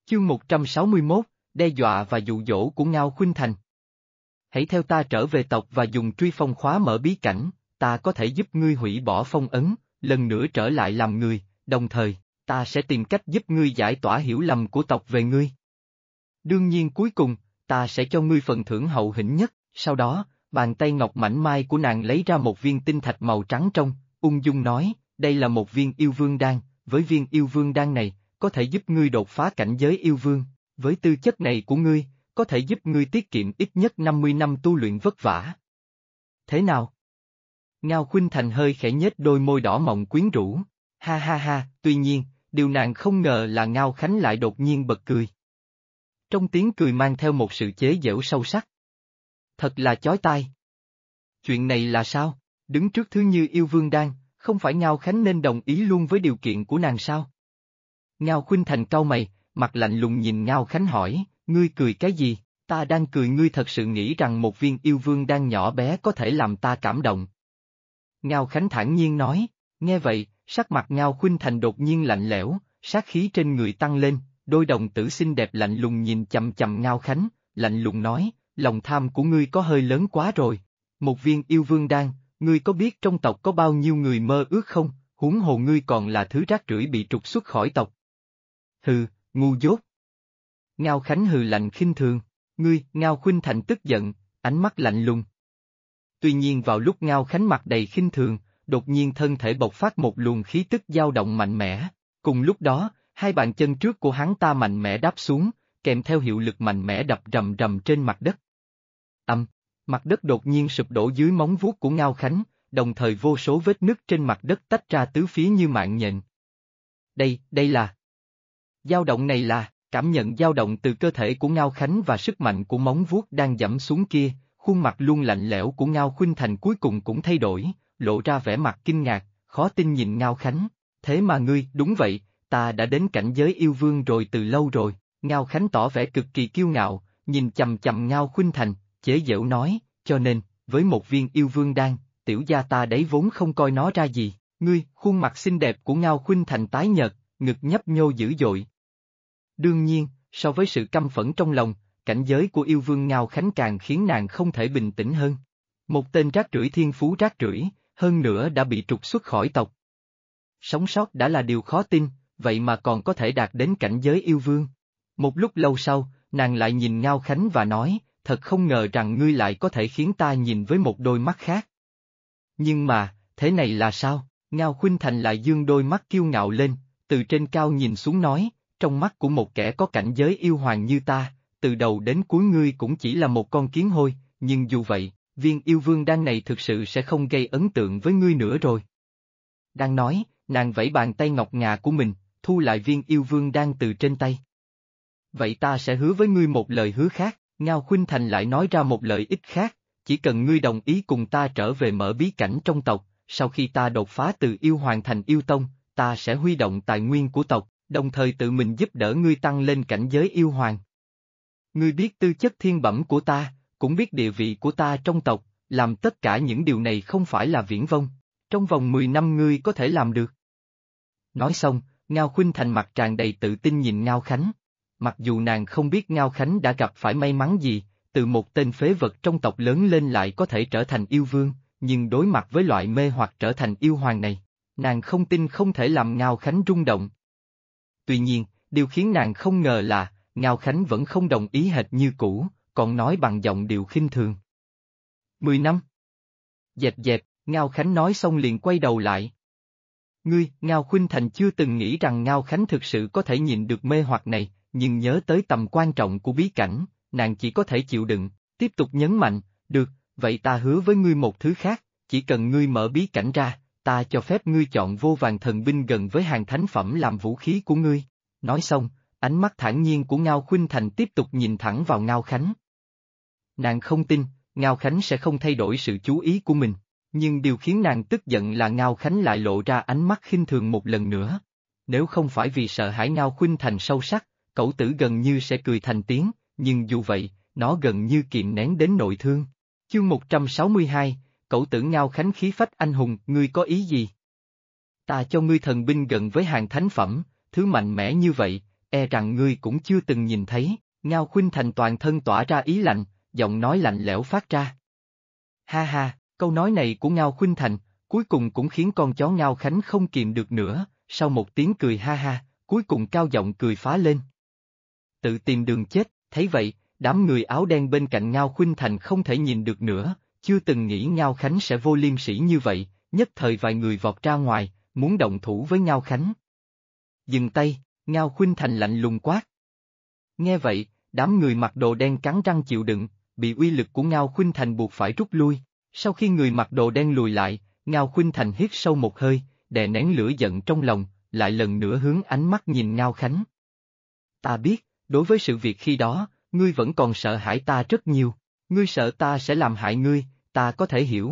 Chương 161, đe dọa và dụ dỗ của Ngao Khuynh Thành. Hãy theo ta trở về tộc và dùng truy phong khóa mở bí cảnh, ta có thể giúp ngươi hủy bỏ phong ấn, lần nữa trở lại làm người, đồng thời, ta sẽ tìm cách giúp ngươi giải tỏa hiểu lầm của tộc về ngươi. Đương nhiên cuối cùng, ta sẽ cho ngươi phần thưởng hậu hĩnh nhất, sau đó, bàn tay ngọc mảnh mai của nàng lấy ra một viên tinh thạch màu trắng trong, ung dung nói, đây là một viên yêu vương đan, với viên yêu vương đan này, có thể giúp ngươi đột phá cảnh giới yêu vương, với tư chất này của ngươi, có thể giúp ngươi tiết kiệm ít nhất 50 năm tu luyện vất vả. Thế nào? Ngao Khuynh Thành hơi khẽ nhếch đôi môi đỏ mọng quyến rũ, ha ha ha, tuy nhiên, điều nàng không ngờ là Ngao Khánh lại đột nhiên bật cười. Trong tiếng cười mang theo một sự chế giễu sâu sắc. Thật là chói tai. Chuyện này là sao? Đứng trước thứ như yêu vương đan, không phải Ngao Khánh nên đồng ý luôn với điều kiện của nàng sao? Ngao Khuynh Thành cau mày, mặt lạnh lùng nhìn Ngao Khánh hỏi, ngươi cười cái gì? Ta đang cười, ngươi thật sự nghĩ rằng một viên yêu vương đan nhỏ bé có thể làm ta cảm động. Ngao Khánh thản nhiên nói, nghe vậy, sắc mặt Ngao Khuynh Thành đột nhiên lạnh lẽo, sát khí trên người tăng lên, đôi đồng tử xinh đẹp lạnh lùng nhìn chằm chằm Ngao Khánh, lạnh lùng nói, lòng tham của ngươi có hơi lớn quá rồi. Một viên yêu vương đan, ngươi có biết trong tộc có bao nhiêu người mơ ước không, huống hồ ngươi còn là thứ rác rưởi bị trục xuất khỏi tộc. Hừ, ngu dốt. Ngao Khánh hừ lạnh khinh thường, ngươi, Ngao Khuynh Thành tức giận, ánh mắt lạnh lùng. Tuy nhiên vào lúc Ngao Khánh mặt đầy khinh thường, đột nhiên thân thể bộc phát một luồng khí tức dao động mạnh mẽ, cùng lúc đó, hai bàn chân trước của hắn ta mạnh mẽ đáp xuống, kèm theo hiệu lực mạnh mẽ đập rầm rầm trên mặt đất. Mặt đất đột nhiên sụp đổ dưới móng vuốt của Ngao Khánh, đồng thời vô số vết nứt trên mặt đất tách ra tứ phía như mạng nhện. Đây là... Dao động này là, cảm nhận dao động từ cơ thể của Ngao Khánh và sức mạnh của móng vuốt đang giẫm xuống kia, khuôn mặt luôn lạnh lẽo của Ngao Khuynh Thành cuối cùng cũng thay đổi, lộ ra vẻ mặt kinh ngạc, khó tin nhìn Ngao Khánh, thế mà ngươi, đúng vậy, ta đã đến cảnh giới yêu vương rồi từ lâu rồi, Ngao Khánh tỏ vẻ cực kỳ kiêu ngạo, nhìn chằm chằm Ngao Khuynh Thành, chế giễu nói, cho nên, với một viên yêu vương đan, tiểu gia ta đấy vốn không coi nó ra gì, ngươi, khuôn mặt xinh đẹp của Ngao Khuynh Thành tái nhợt, ngực nhấp nhô dữ dội. Đương nhiên, so với sự căm phẫn trong lòng, cảnh giới của yêu vương Ngao Khánh càng khiến nàng không thể bình tĩnh hơn. Một tên rác rưởi thiên phú rác rưởi, hơn nữa đã bị trục xuất khỏi tộc. Sống sót đã là điều khó tin, vậy mà còn có thể đạt đến cảnh giới yêu vương. Một lúc lâu sau, nàng lại nhìn Ngao Khánh và nói, thật không ngờ rằng ngươi lại có thể khiến ta nhìn với một đôi mắt khác. Nhưng mà, thế này là sao? Ngao Khuynh Thành lại dương đôi mắt kiêu ngạo lên, từ trên cao nhìn xuống nói, trong mắt của một kẻ có cảnh giới yêu hoàng như ta, từ đầu đến cuối ngươi cũng chỉ là một con kiến hôi, nhưng dù vậy, viên yêu vương đan này thực sự sẽ không gây ấn tượng với ngươi nữa rồi. Đang nói, nàng vẫy bàn tay ngọc ngà của mình, thu lại viên yêu vương đan từ trên tay. Vậy ta sẽ hứa với ngươi một lời hứa khác, Ngao Khuynh Thành lại nói ra một lợi ích khác, chỉ cần ngươi đồng ý cùng ta trở về mở bí cảnh trong tộc, sau khi ta đột phá từ yêu hoàng thành yêu tông, ta sẽ huy động tài nguyên của tộc, đồng thời tự mình giúp đỡ ngươi tăng lên cảnh giới yêu hoàng. Ngươi biết tư chất thiên bẩm của ta, cũng biết địa vị của ta trong tộc, làm tất cả những điều này không phải là viển vông, trong vòng 10 năm ngươi có thể làm được. Nói xong, Ngao Khuynh Thành mặt tràn đầy tự tin nhìn Ngao Khánh. Mặc dù nàng không biết Ngao Khánh đã gặp phải may mắn gì, từ một tên phế vật trong tộc lớn lên lại có thể trở thành yêu vương, nhưng đối mặt với loại mê hoặc trở thành yêu hoàng này, nàng không tin không thể làm Ngao Khánh rung động. Tuy nhiên, điều khiến nàng không ngờ là, Ngao Khánh vẫn không đồng ý hệt như cũ, còn nói bằng giọng điệu khinh thường. 10 năm. Dẹp dẹp, Ngao Khánh nói xong liền quay đầu lại. Ngươi, Ngao Khuynh Thành chưa từng nghĩ rằng Ngao Khánh thực sự có thể nhịn được mê hoặc này, nhưng nhớ tới tầm quan trọng của bí cảnh, nàng chỉ có thể chịu đựng, tiếp tục nhấn mạnh, được, vậy ta hứa với ngươi một thứ khác, chỉ cần ngươi mở bí cảnh ra, ta cho phép ngươi chọn vô vàn thần binh gần với hàng thánh phẩm làm vũ khí của ngươi. Nói xong, ánh mắt thản nhiên của Ngao Khuynh Thành tiếp tục nhìn thẳng vào Ngao Khánh. Nàng không tin, Ngao Khánh sẽ không thay đổi sự chú ý của mình, nhưng điều khiến nàng tức giận là Ngao Khánh lại lộ ra ánh mắt khinh thường một lần nữa. Nếu không phải vì sợ hãi Ngao Khuynh Thành sâu sắc, cẩu tử gần như sẽ cười thành tiếng, nhưng dù vậy, nó gần như kìm nén đến nội thương. Chương 162, cẩu tử Ngao Khánh khí phách anh hùng, ngươi có ý gì? Ta cho ngươi thần binh gần với hàng thánh phẩm, thứ mạnh mẽ như vậy, e rằng ngươi cũng chưa từng nhìn thấy. Ngao Khuynh Thành toàn thân tỏa ra ý lạnh, giọng nói lạnh lẽo phát ra. Ha ha, câu nói này của Ngao Khuynh Thành, cuối cùng cũng khiến con chó Ngao Khánh không kìm được nữa, sau một tiếng cười ha ha, cuối cùng cao giọng cười phá lên. Tự tìm đường chết, thấy vậy, đám người áo đen bên cạnh Ngao Khuynh Thành không thể nhìn được nữa, chưa từng nghĩ Ngao Khánh sẽ vô liêm sỉ như vậy, nhất thời vài người vọt ra ngoài, muốn động thủ với Ngao Khánh. Dừng tay, Ngao Khuynh Thành lạnh lùng quát. Nghe vậy, đám người mặc đồ đen cắn răng chịu đựng, bị uy lực của Ngao Khuynh Thành buộc phải rút lui. Sau khi người mặc đồ đen lùi lại, Ngao Khuynh Thành hít sâu một hơi, đè nén lửa giận trong lòng, lại lần nữa hướng ánh mắt nhìn Ngao Khánh. Ta biết, đối với sự việc khi đó, ngươi vẫn còn sợ hãi ta rất nhiều, ngươi sợ ta sẽ làm hại ngươi, ta có thể hiểu.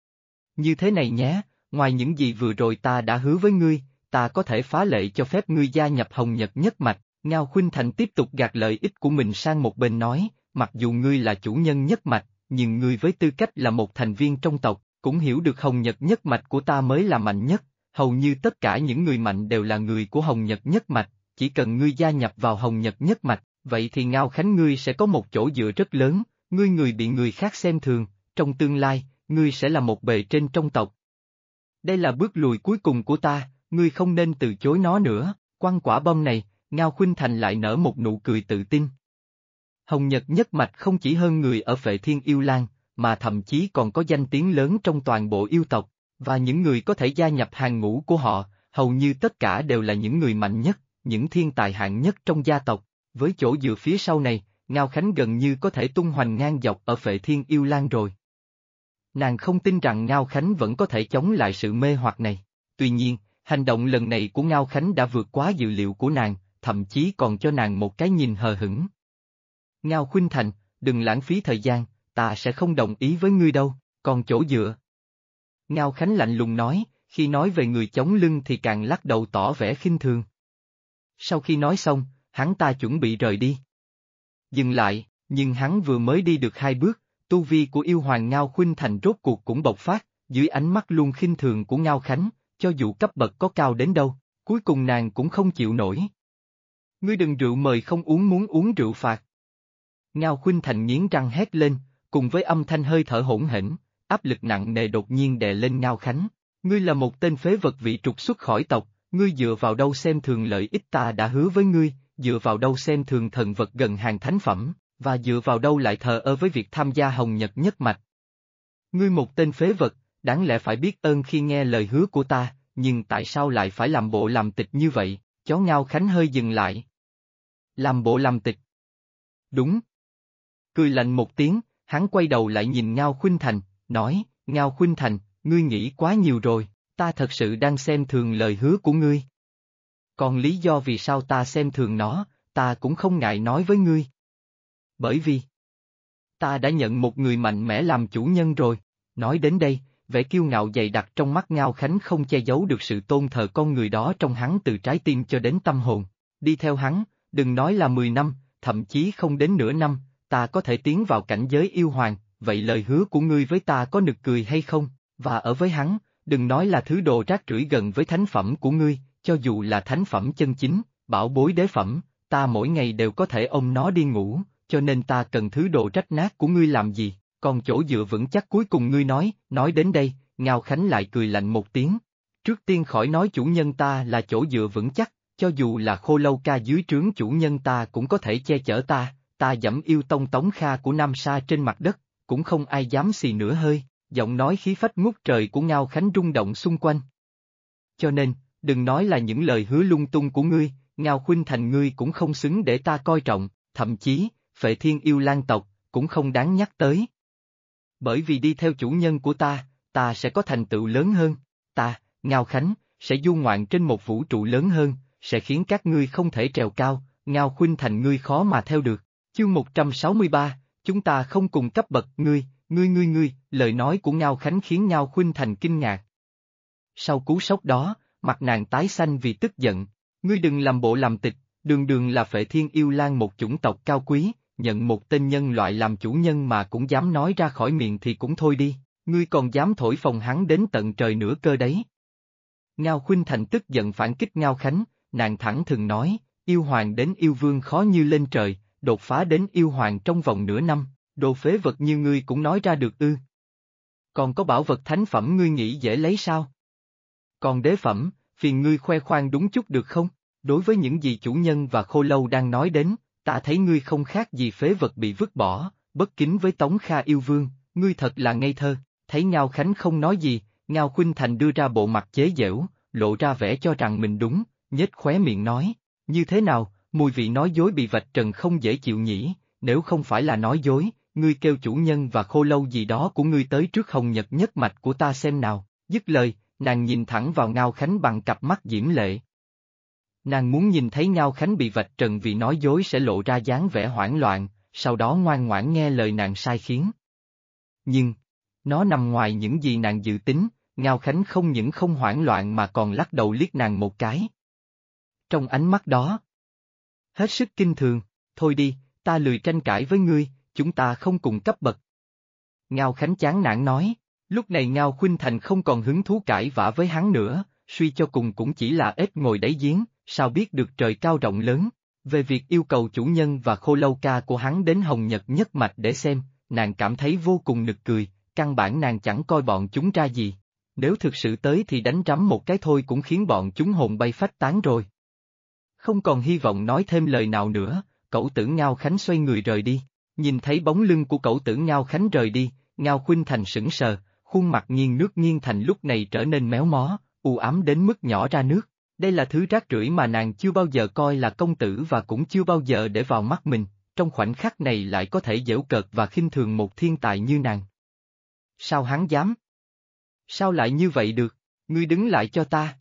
Như thế này nhé, ngoài những gì vừa rồi ta đã hứa với ngươi, ta có thể phá lệ cho phép ngươi gia nhập Hồng Nhật Nhất Mạch. Ngao Khuynh Thành tiếp tục gạt lợi ích của mình sang một bên nói, mặc dù ngươi là chủ nhân nhất mạch, nhưng ngươi với tư cách là một thành viên trong tộc, cũng hiểu được Hồng Nhật Nhất Mạch của ta mới là mạnh nhất, hầu như tất cả những người mạnh đều là người của Hồng Nhật Nhất Mạch, chỉ cần ngươi gia nhập vào Hồng Nhật Nhất Mạch, vậy thì Ngao Khánh ngươi sẽ có một chỗ dựa rất lớn, ngươi bị người khác xem thường, trong tương lai, ngươi sẽ là một bề trên trong tộc. Đây là bước lùi cuối cùng của ta, ngươi không nên từ chối nó nữa, quăng quả bom này. Ngao Khuynh Thành lại nở một nụ cười tự tin. Hồng Nhật Nhất Mạch không chỉ hơn người ở Phệ Thiên Yêu Lang, mà thậm chí còn có danh tiếng lớn trong toàn bộ yêu tộc, và những người có thể gia nhập hàng ngũ của họ, hầu như tất cả đều là những người mạnh nhất, những thiên tài hạng nhất trong gia tộc. Với chỗ dựa phía sau này, Ngao Khánh gần như có thể tung hoành ngang dọc ở Phệ Thiên Yêu Lang rồi. Nàng không tin rằng Ngao Khánh vẫn có thể chống lại sự mê hoặc này. Tuy nhiên, hành động lần này của Ngao Khánh đã vượt quá dự liệu của nàng, thậm chí còn cho nàng một cái nhìn hờ hững. Ngao Khuynh Thành, đừng lãng phí thời gian, ta sẽ không đồng ý với ngươi đâu, còn chỗ dựa. Ngao Khánh lạnh lùng nói, khi nói về người chống lưng thì càng lắc đầu tỏ vẻ khinh thường. Sau khi nói xong, hắn ta chuẩn bị rời đi. Dừng lại, nhưng hắn vừa mới đi được 2 bước, tu vi của yêu hoàng Ngao Khuynh Thành rốt cuộc cũng bộc phát, dưới ánh mắt luôn khinh thường của Ngao Khánh, cho dù cấp bậc có cao đến đâu, cuối cùng nàng cũng không chịu nổi. Ngươi đừng rượu mời không uống muốn uống rượu phạt. Ngao Khuynh Thành nghiến răng hét lên, cùng với âm thanh hơi thở hỗn hển, áp lực nặng nề đột nhiên đè lên Ngao Khánh. Ngươi là một tên phế vật bị trục xuất khỏi tộc, ngươi dựa vào đâu xem thường lợi ích ta đã hứa với ngươi, dựa vào đâu xem thường thần vật gần hàng thánh phẩm, và dựa vào đâu lại thờ ơ với việc tham gia Hồng Nhật Nhất Mạch. Ngươi một tên phế vật, đáng lẽ phải biết ơn khi nghe lời hứa của ta, nhưng tại sao lại phải làm bộ làm tịch như vậy? Chó Ngao Khánh hơi dừng lại. Làm bộ làm tịch. Đúng. Cười lạnh một tiếng, hắn quay đầu lại nhìn Ngao Khuynh Thành, nói, Ngao Khuynh Thành, ngươi nghĩ quá nhiều rồi, ta thật sự đang xem thường lời hứa của ngươi. Còn lý do vì sao ta xem thường nó, ta cũng không ngại nói với ngươi. Bởi vì, ta đã nhận một người mạnh mẽ làm chủ nhân rồi. Nói đến đây, vẻ kiêu ngạo dày đặc trong mắt Ngao Khánh không che giấu được sự tôn thờ con người đó trong hắn từ trái tim cho đến tâm hồn. Đi theo hắn, đừng nói là 10 năm, thậm chí không đến nửa năm, ta có thể tiến vào cảnh giới yêu hoàng, vậy lời hứa của ngươi với ta có nực cười hay không? Và ở với hắn, đừng nói là thứ đồ rác rưởi gần với thánh phẩm của ngươi, cho dù là thánh phẩm chân chính, bảo bối đế phẩm, ta mỗi ngày đều có thể ôm nó đi ngủ, cho nên ta cần thứ đồ rách nát của ngươi làm gì? Còn chỗ dựa vững chắc cuối cùng ngươi nói đến đây, Ngao Khánh lại cười lạnh một tiếng. Trước tiên khỏi nói chủ nhân ta là chỗ dựa vững chắc, cho dù là Khô Lâu Ca dưới trướng chủ nhân ta cũng có thể che chở ta dẫm yêu tông Tống Kha của Nam Sa trên mặt đất, cũng không ai dám xì nửa hơi, giọng nói khí phách ngút trời của Ngao Khánh rung động xung quanh. Cho nên, đừng nói là những lời hứa lung tung của ngươi, Ngao Khuynh Thành ngươi cũng không xứng để ta coi trọng, thậm chí, Phệ Thiên Yêu Lang tộc, cũng không đáng nhắc tới. Bởi vì đi theo chủ nhân của ta sẽ có thành tựu lớn hơn, Ngao Khánh, sẽ du ngoạn trên một vũ trụ lớn hơn, sẽ khiến các ngươi không thể trèo cao, Ngao Khuynh Thành ngươi khó mà theo được. Chương 163, chúng ta không cùng cấp bậc ngươi, lời nói của Ngao Khánh khiến Ngao Khuynh Thành kinh ngạc. Sau cú sốc đó, mặt nàng tái xanh vì tức giận, ngươi đừng làm bộ làm tịch, đường đường là Phệ Thiên Yêu Lang một chủng tộc cao quý, nhận một tên nhân loại làm chủ nhân mà cũng dám nói ra khỏi miệng thì cũng thôi đi, ngươi còn dám thổi phồng hắn đến tận trời nữa cơ đấy. Ngao Khuynh Thành tức giận phản kích Ngao Khánh, nàng thẳng thừng nói, yêu hoàng đến yêu vương khó như lên trời, đột phá đến yêu hoàng trong vòng nửa năm, đồ phế vật như ngươi cũng nói ra được ư. Còn có bảo vật thánh phẩm ngươi nghĩ dễ lấy sao? Còn đế phẩm, phiền ngươi khoe khoang đúng chút được không? Đối với những gì chủ nhân và khô lâu đang nói đến, ta thấy ngươi không khác gì phế vật bị vứt bỏ, bất kính với Tống Kha yêu vương, ngươi thật là ngây thơ. Thấy Ngao Khánh không nói gì, Ngao Khuynh Thành đưa ra bộ mặt chế giễu, lộ ra vẻ cho rằng mình đúng, nhếch khóe miệng nói, như thế nào, mùi vị nói dối bị vạch trần không dễ chịu nhỉ, nếu không phải là nói dối, ngươi kêu chủ nhân và khô lâu gì đó của ngươi tới trước Hồng Nhật nhất mạch của ta xem nào, dứt lời, nàng nhìn thẳng vào Ngao Khánh bằng cặp mắt diễm lệ. Nàng muốn nhìn thấy Ngao Khánh bị vạch trần vì nói dối sẽ lộ ra dáng vẻ hoảng loạn, sau đó ngoan ngoãn nghe lời nàng sai khiến. Nhưng, nó nằm ngoài những gì nàng dự tính, Ngao Khánh không những không hoảng loạn mà còn lắc đầu liếc nàng một cái. Trong ánh mắt đó, hết sức kinh thường, thôi đi, ta lười tranh cãi với ngươi, chúng ta không cùng cấp bậc. Ngao Khánh chán nản nói, lúc này Ngao Khuynh Thành không còn hứng thú cãi vã với hắn nữa, suy cho cùng cũng chỉ là ếch ngồi đáy giếng, sao biết được trời cao rộng lớn. Về việc yêu cầu chủ nhân và khô lâu ca của hắn đến Hồng Nhật nhất mạch để xem, nàng cảm thấy vô cùng nực cười, căn bản nàng chẳng coi bọn chúng ra gì. Nếu thực sự tới thì đánh rắm một cái thôi cũng khiến bọn chúng hồn bay phách tán rồi. Không còn hy vọng nói thêm lời nào nữa, cẩu tử Ngao Khánh xoay người rời đi. Nhìn thấy bóng lưng của cẩu tử Ngao Khánh rời đi, Ngao Khuynh Thành sững sờ, khuôn mặt nghiêng nước nghiêng thành lúc này trở nên méo mó, u ám đến mức nhỏ ra nước. Đây là thứ rác rưởi mà nàng chưa bao giờ coi là công tử và cũng chưa bao giờ để vào mắt mình, trong khoảnh khắc này lại có thể giễu cợt và khinh thường một thiên tài như nàng. Sao hắn dám? Sao lại như vậy được? Ngươi đứng lại cho ta.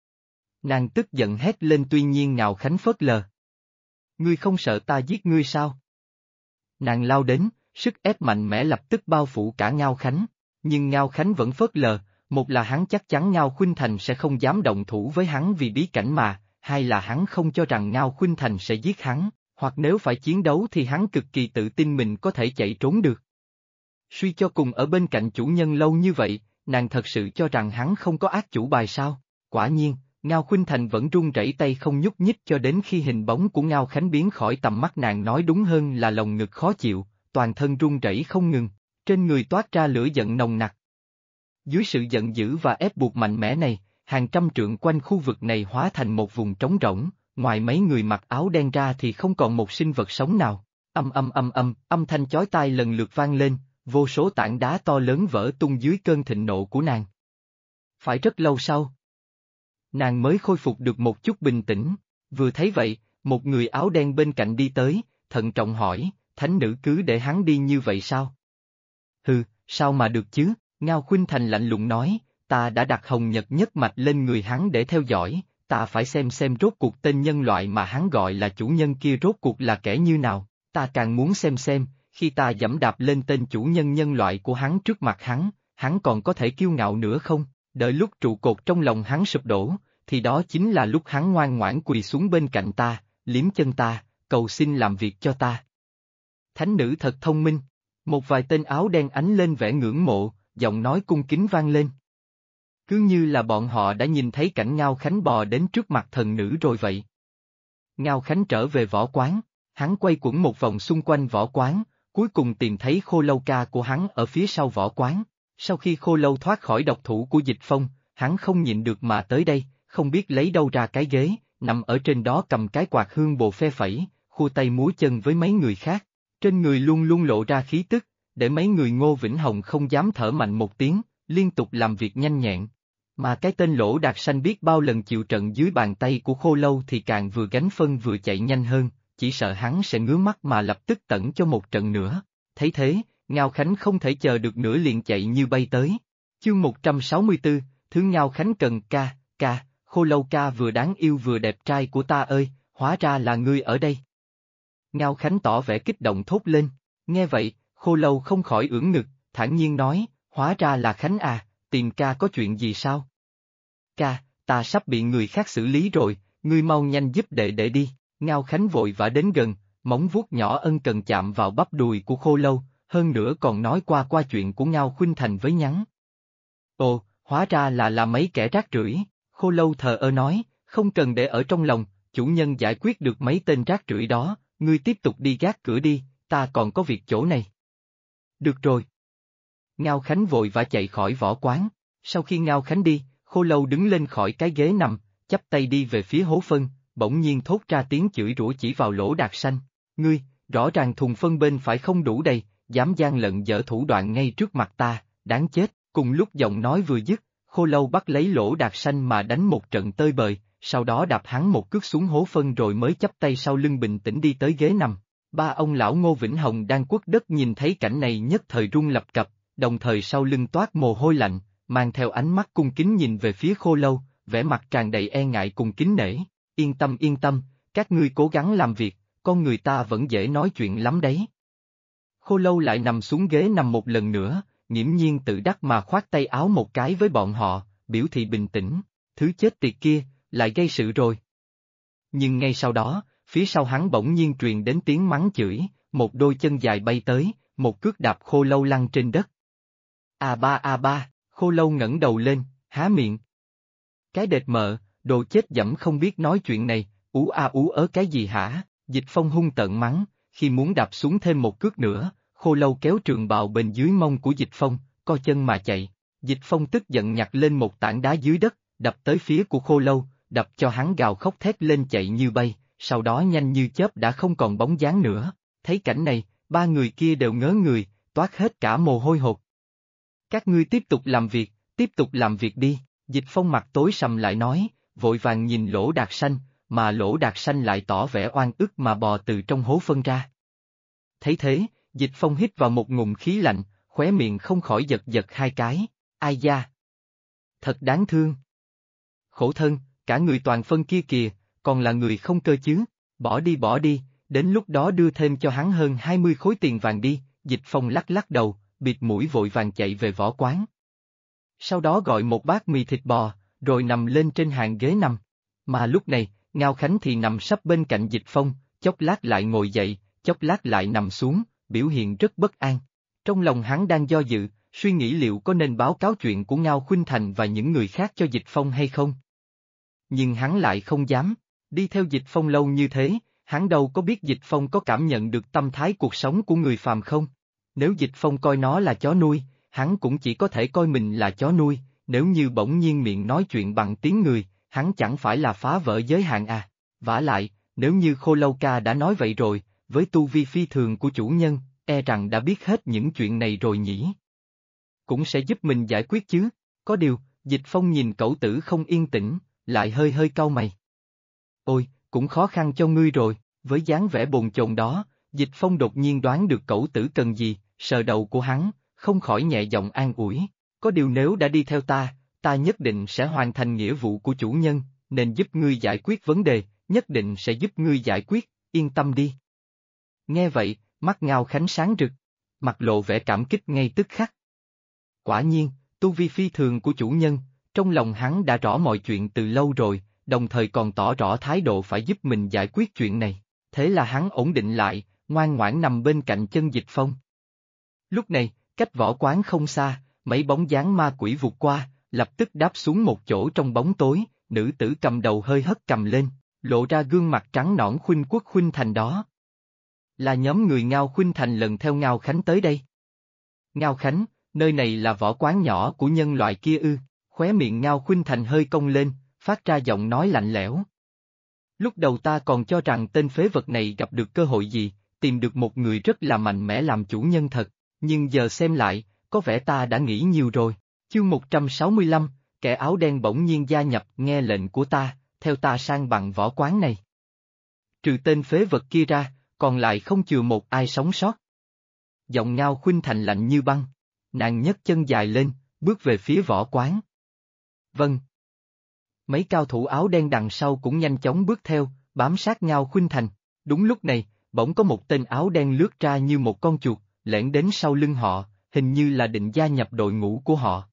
Nàng tức giận hét lên tuy nhiên Ngao Khánh phớt lờ. Ngươi không sợ ta giết ngươi sao? Nàng lao đến, sức ép mạnh mẽ lập tức bao phủ cả Ngao Khánh, nhưng Ngao Khánh vẫn phớt lờ, một là hắn chắc chắn Ngao Khuynh Thành sẽ không dám động thủ với hắn vì bí cảnh mà, hai là hắn không cho rằng Ngao Khuynh Thành sẽ giết hắn, hoặc nếu phải chiến đấu thì hắn cực kỳ tự tin mình có thể chạy trốn được. Suy cho cùng ở bên cạnh chủ nhân lâu như vậy, nàng thật sự cho rằng hắn không có ác chủ bài sao? Quả nhiên, Ngao Khuynh Thành vẫn run rẩy tay không nhúc nhích cho đến khi hình bóng của Ngao Khánh biến khỏi tầm mắt nàng nói đúng hơn là lồng ngực khó chịu, toàn thân run rẩy không ngừng, trên người toát ra lửa giận nồng nặc. Dưới sự giận dữ và ép buộc mạnh mẽ này, hàng trăm trượng quanh khu vực này hóa thành một vùng trống rỗng, ngoài mấy người mặc áo đen ra thì không còn một sinh vật sống nào. Âm thanh chói tai lần lượt vang lên, vô số tảng đá to lớn vỡ tung dưới cơn thịnh nộ của nàng. Phải rất lâu sau, nàng mới khôi phục được một chút bình tĩnh, vừa thấy vậy, một người áo đen bên cạnh đi tới, thận trọng hỏi, thánh nữ cứ để hắn đi như vậy sao? Hừ, sao mà được chứ? Ngao Khuynh Thành lạnh lùng nói, ta đã đặt Hồng Nhật nhất mạch lên người hắn để theo dõi, ta phải xem rốt cuộc tên nhân loại mà hắn gọi là chủ nhân kia rốt cuộc là kẻ như nào, ta càng muốn xem, khi ta giẫm đạp lên tên chủ nhân nhân loại của hắn trước mặt hắn còn có thể kiêu ngạo nữa không, đợi lúc trụ cột trong lòng hắn sụp đổ, thì đó chính là lúc hắn ngoan ngoãn quỳ xuống bên cạnh ta, liếm chân ta, cầu xin làm việc cho ta. Thánh nữ thật thông minh, một vài tên áo đen ánh lên vẻ ngưỡng mộ, giọng nói cung kính vang lên. Cứ như là bọn họ đã nhìn thấy cảnh Ngao Khánh bò đến trước mặt thần nữ rồi vậy. Ngao Khánh trở về võ quán, hắn quay quẩn một vòng xung quanh võ quán, cuối cùng tìm thấy khô lâu ca của hắn ở phía sau võ quán. Sau khi khô lâu thoát khỏi độc thủ của Dịch Phong, hắn không nhịn được mà tới đây, không biết lấy đâu ra cái ghế, nằm ở trên đó cầm cái quạt hương bồ phe phẩy, khua tay múa chân với mấy người khác. Trên người luôn luôn lộ ra khí tức, để mấy người Ngô Vĩnh Hồng không dám thở mạnh một tiếng, liên tục làm việc nhanh nhẹn. Mà cái tên Lỗ Đạt Sanh biết bao lần chịu trận dưới bàn tay của khô lâu thì càng vừa gánh phân vừa chạy nhanh hơn, chỉ sợ hắn sẽ ngứa mắt mà lập tức tẩn cho một trận nữa. Thấy thế, Ngao Khánh không thể chờ được nữa liền chạy như bay tới. Chương 164, thứ Ngao Khánh cần ca, khô lâu ca vừa đáng yêu vừa đẹp trai của ta ơi, hóa ra là ngươi ở đây. Ngao Khánh tỏ vẻ kích động thốt lên, nghe vậy, khô lâu không khỏi ưỡn ngực, thản nhiên nói, hóa ra là Khánh à, tìm ca có chuyện gì sao? Ca, ta sắp bị người khác xử lý rồi, ngươi mau nhanh giúp đệ đệ đi. Ngao Khánh vội vã đến gần, móng vuốt nhỏ ân cần chạm vào bắp đùi của khô lâu, hơn nữa còn nói qua chuyện của Ngao Khuynh Thành với nhắn. Ồ, hóa ra là mấy kẻ rác rưởi, khô lâu thờ ơ nói, không cần để ở trong lòng, chủ nhân giải quyết được mấy tên rác rưởi đó, ngươi tiếp tục đi gác cửa đi, ta còn có việc chỗ này. Được rồi. Ngao Khánh vội vã chạy khỏi võ quán, sau khi Ngao Khánh đi, Khô Lâu đứng lên khỏi cái ghế nằm, chắp tay đi về phía hố phân, bỗng nhiên thốt ra tiếng chửi rủa chỉ vào Lỗ Đạt Sanh, ngươi, rõ ràng thùng phân bên phải không đủ đầy, dám gian lận dở thủ đoạn ngay trước mặt ta, đáng chết, cùng lúc giọng nói vừa dứt, Khô Lâu bắt lấy Lỗ Đạt Sanh mà đánh một trận tơi bời, sau đó đạp hắn một cước xuống hố phân rồi mới chắp tay sau lưng bình tĩnh đi tới ghế nằm. Ba ông lão Ngô Vĩnh Hồng đang quất đất nhìn thấy cảnh này nhất thời run lập cập, đồng thời sau lưng toát mồ hôi lạnh, mang theo ánh mắt cung kính nhìn về phía Khô Lâu, vẻ mặt tràn đầy e ngại cùng kính nể. Yên tâm, các ngươi cố gắng làm việc, con người ta vẫn dễ nói chuyện lắm đấy. Khô Lâu lại nằm xuống ghế nằm một lần nữa, nghiễm nhiên tự đắc mà khoát tay áo một cái với bọn họ, biểu thị bình tĩnh, thứ chết tiệt kia, lại gây sự rồi. Nhưng ngay sau đó, phía sau hắn bỗng nhiên truyền đến tiếng mắng chửi, một đôi chân dài bay tới, một cước đạp Khô Lâu lăn trên đất. A ba, Khô Lâu ngẩng đầu lên, há miệng. Cái đệt mợ, đồ chết dẫm không biết nói chuyện này, ú ớ cái gì hả? Dịch Phong hung tợn mắng, khi muốn đạp xuống thêm một cước nữa, Khô Lâu kéo trường bào bên dưới mông của Dịch Phong, co chân mà chạy. Dịch Phong tức giận nhặt lên một tảng đá dưới đất, đập tới phía của Khô Lâu, đập cho hắn gào khóc thét lên chạy như bay, sau đó nhanh như chớp đã không còn bóng dáng nữa. Thấy cảnh này, ba người kia đều ngớ người, toát hết cả mồ hôi hột. Các ngươi tiếp tục làm việc đi, Dịch Phong mặt tối sầm lại nói, vội vàng nhìn Lỗ Đạt Sanh, mà Lỗ Đạt Sanh lại tỏ vẻ oan ức mà bò từ trong hố phân ra. Thấy thế, Dịch Phong hít vào một ngụm khí lạnh, khóe miệng không khỏi giật giật hai cái, ai da. Thật đáng thương. Khổ thân, cả người toàn phân kia kìa, còn là người không cơ chứ, bỏ đi, đến lúc đó đưa thêm cho hắn hơn 20 khối tiền vàng đi, Dịch Phong lắc lắc đầu, bịt mũi vội vàng chạy về võ quán. Sau đó gọi một bát mì thịt bò, rồi nằm lên trên hàng ghế nằm. Mà lúc này, Ngao Khánh thì nằm sấp bên cạnh Dịch Phong, chốc lát lại ngồi dậy, chốc lát lại nằm xuống, biểu hiện rất bất an. Trong lòng hắn đang do dự, suy nghĩ liệu có nên báo cáo chuyện của Ngao Khuynh Thành và những người khác cho Dịch Phong hay không. Nhưng hắn lại không dám, đi theo Dịch Phong lâu như thế, hắn đâu có biết Dịch Phong có cảm nhận được tâm thái cuộc sống của người phàm không. Nếu Dịch Phong coi nó là chó nuôi, hắn cũng chỉ có thể coi mình là chó nuôi, nếu như bỗng nhiên miệng nói chuyện bằng tiếng người, hắn chẳng phải là phá vỡ giới hạn à. Vả lại, nếu như Khô Lâu ca đã nói vậy rồi, với tu vi phi thường của chủ nhân, e rằng đã biết hết những chuyện này rồi nhỉ. Cũng sẽ giúp mình giải quyết chứ, có điều, Dịch Phong nhìn cẩu tử không yên tĩnh, lại hơi cau mày. Ôi, cũng khó khăn cho ngươi rồi, với dáng vẻ bồn chồn đó, Dịch Phong đột nhiên đoán được cẩu tử cần gì, sờ đầu của hắn, không khỏi nhẹ giọng an ủi, có điều nếu đã đi theo ta nhất định sẽ hoàn thành nghĩa vụ của chủ nhân, nên giúp ngươi giải quyết vấn đề, nhất định sẽ giúp ngươi giải quyết, yên tâm đi. Nghe vậy, mắt Ngao Khánh sáng rực, mặt lộ vẻ cảm kích ngay tức khắc. Quả nhiên, tu vi phi thường của chủ nhân, trong lòng hắn đã rõ mọi chuyện từ lâu rồi, đồng thời còn tỏ rõ thái độ phải giúp mình giải quyết chuyện này, thế là hắn ổn định lại, ngoan ngoãn nằm bên cạnh chân Dịch Phong. Lúc này, cách võ quán không xa, mấy bóng dáng ma quỷ vụt qua, lập tức đáp xuống một chỗ trong bóng tối, nữ tử cầm đầu hơi hất cầm lên, lộ ra gương mặt trắng nõn Khuynh Quốc Khuynh Thành đó. Là nhóm người Ngao Khuynh Thành lần theo Ngao Khánh tới đây. Ngao Khánh, nơi này là võ quán nhỏ của nhân loại kia ư? Khóe miệng Ngao Khuynh Thành hơi cong lên, phát ra giọng nói lạnh lẽo. Lúc đầu ta còn cho rằng tên phế vật này gặp được cơ hội gì, tìm được một người rất là mạnh mẽ làm chủ nhân thật, nhưng giờ xem lại, có vẻ ta đã nghĩ nhiều rồi. Chương 165, kẻ áo đen bỗng nhiên gia nhập, nghe lệnh của ta, theo ta sang bằng võ quán này. Trừ tên phế vật kia ra, còn lại không chừa một ai sống sót. Giọng Ngao Khuynh Thành lạnh như băng, nàng nhấc chân dài lên, bước về phía võ quán. Vâng. Mấy cao thủ áo đen đằng sau cũng nhanh chóng bước theo, bám sát Ngao Khuynh Thành. Đúng lúc này, bỗng có một tên áo đen lướt ra như một con chuột, lẻn đến sau lưng họ, hình như là định gia nhập đội ngũ của họ.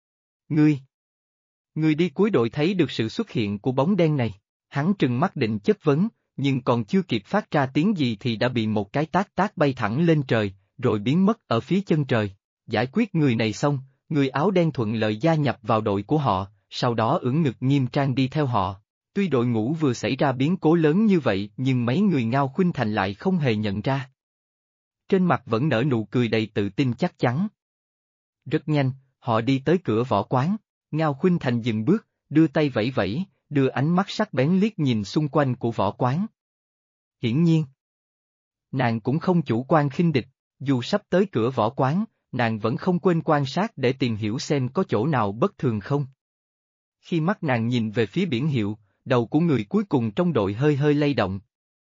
Người đi cuối đội thấy được sự xuất hiện của bóng đen này, hắn trừng mắt định chất vấn, nhưng còn chưa kịp phát ra tiếng gì thì đã bị một cái tát bay thẳng lên trời, rồi biến mất ở phía chân trời. Giải quyết người này xong, người áo đen thuận lợi gia nhập vào đội của họ, sau đó ưỡn ngực nghiêm trang đi theo họ. Tuy đội ngũ vừa xảy ra biến cố lớn như vậy nhưng mấy người Ngao Khuynh Thành lại không hề nhận ra. Trên mặt vẫn nở nụ cười đầy tự tin chắc chắn. Rất nhanh, họ đi tới cửa võ quán, Ngao Khuynh Thành dừng bước, đưa tay vẫy vẫy, đưa ánh mắt sắc bén liếc nhìn xung quanh của võ quán. Hiển nhiên, nàng cũng không chủ quan khinh địch, dù sắp tới cửa võ quán, nàng vẫn không quên quan sát để tìm hiểu xem có chỗ nào bất thường không. Khi mắt nàng nhìn về phía biển hiệu, đầu của người cuối cùng trong đội hơi hơi lay động.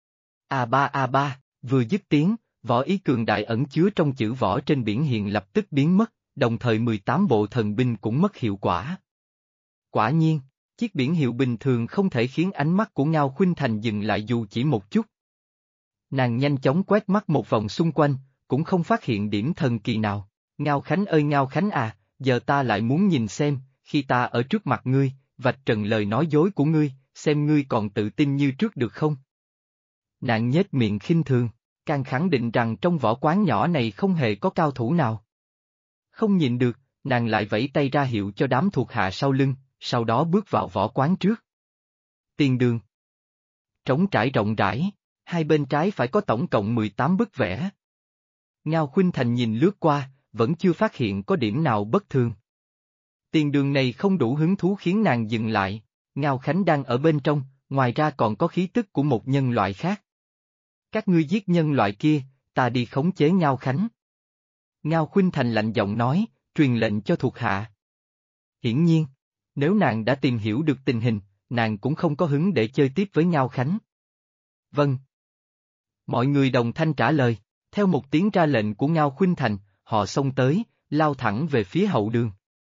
A3, vừa dứt tiếng, võ ý cường đại ẩn chứa trong chữ võ trên biển hiện lập tức biến mất, đồng thời 18 bộ thần binh cũng mất hiệu quả. Quả nhiên, chiếc biển hiệu bình thường không thể khiến ánh mắt của Ngao Khuynh Thành dừng lại dù chỉ một chút. Nàng nhanh chóng quét mắt một vòng xung quanh, cũng không phát hiện điểm thần kỳ nào. Ngao Khánh ơi Ngao Khánh à, giờ ta lại muốn nhìn xem, khi ta ở trước mặt ngươi, vạch trần lời nói dối của ngươi, xem ngươi còn tự tin như trước được không? Nàng nhếch miệng khinh thường, càng khẳng định rằng trong võ quán nhỏ này không hề có cao thủ nào. Không nhịn được, nàng lại vẫy tay ra hiệu cho đám thuộc hạ sau lưng, sau đó bước vào võ quán trước. Tiền đường trống trải rộng rãi, hai bên trái phải có tổng cộng 18 bức vẽ. Ngao Khuynh Thành nhìn lướt qua, vẫn chưa phát hiện có điểm nào bất thường. Tiền đường này không đủ hứng thú khiến nàng dừng lại, Ngao Khánh đang ở bên trong, ngoài ra còn có khí tức của một nhân loại khác. Các ngươi giết nhân loại kia, ta đi khống chế Ngao Khánh. Ngao Khuynh Thành lạnh giọng nói, truyền lệnh cho thuộc hạ. Hiển nhiên, nếu nàng đã tìm hiểu được tình hình, nàng cũng không có hứng để chơi tiếp với Ngao Khánh. Vâng. Mọi người đồng thanh trả lời, theo một tiếng ra lệnh của Ngao Khuynh Thành, họ xông tới, lao thẳng về phía hậu đường.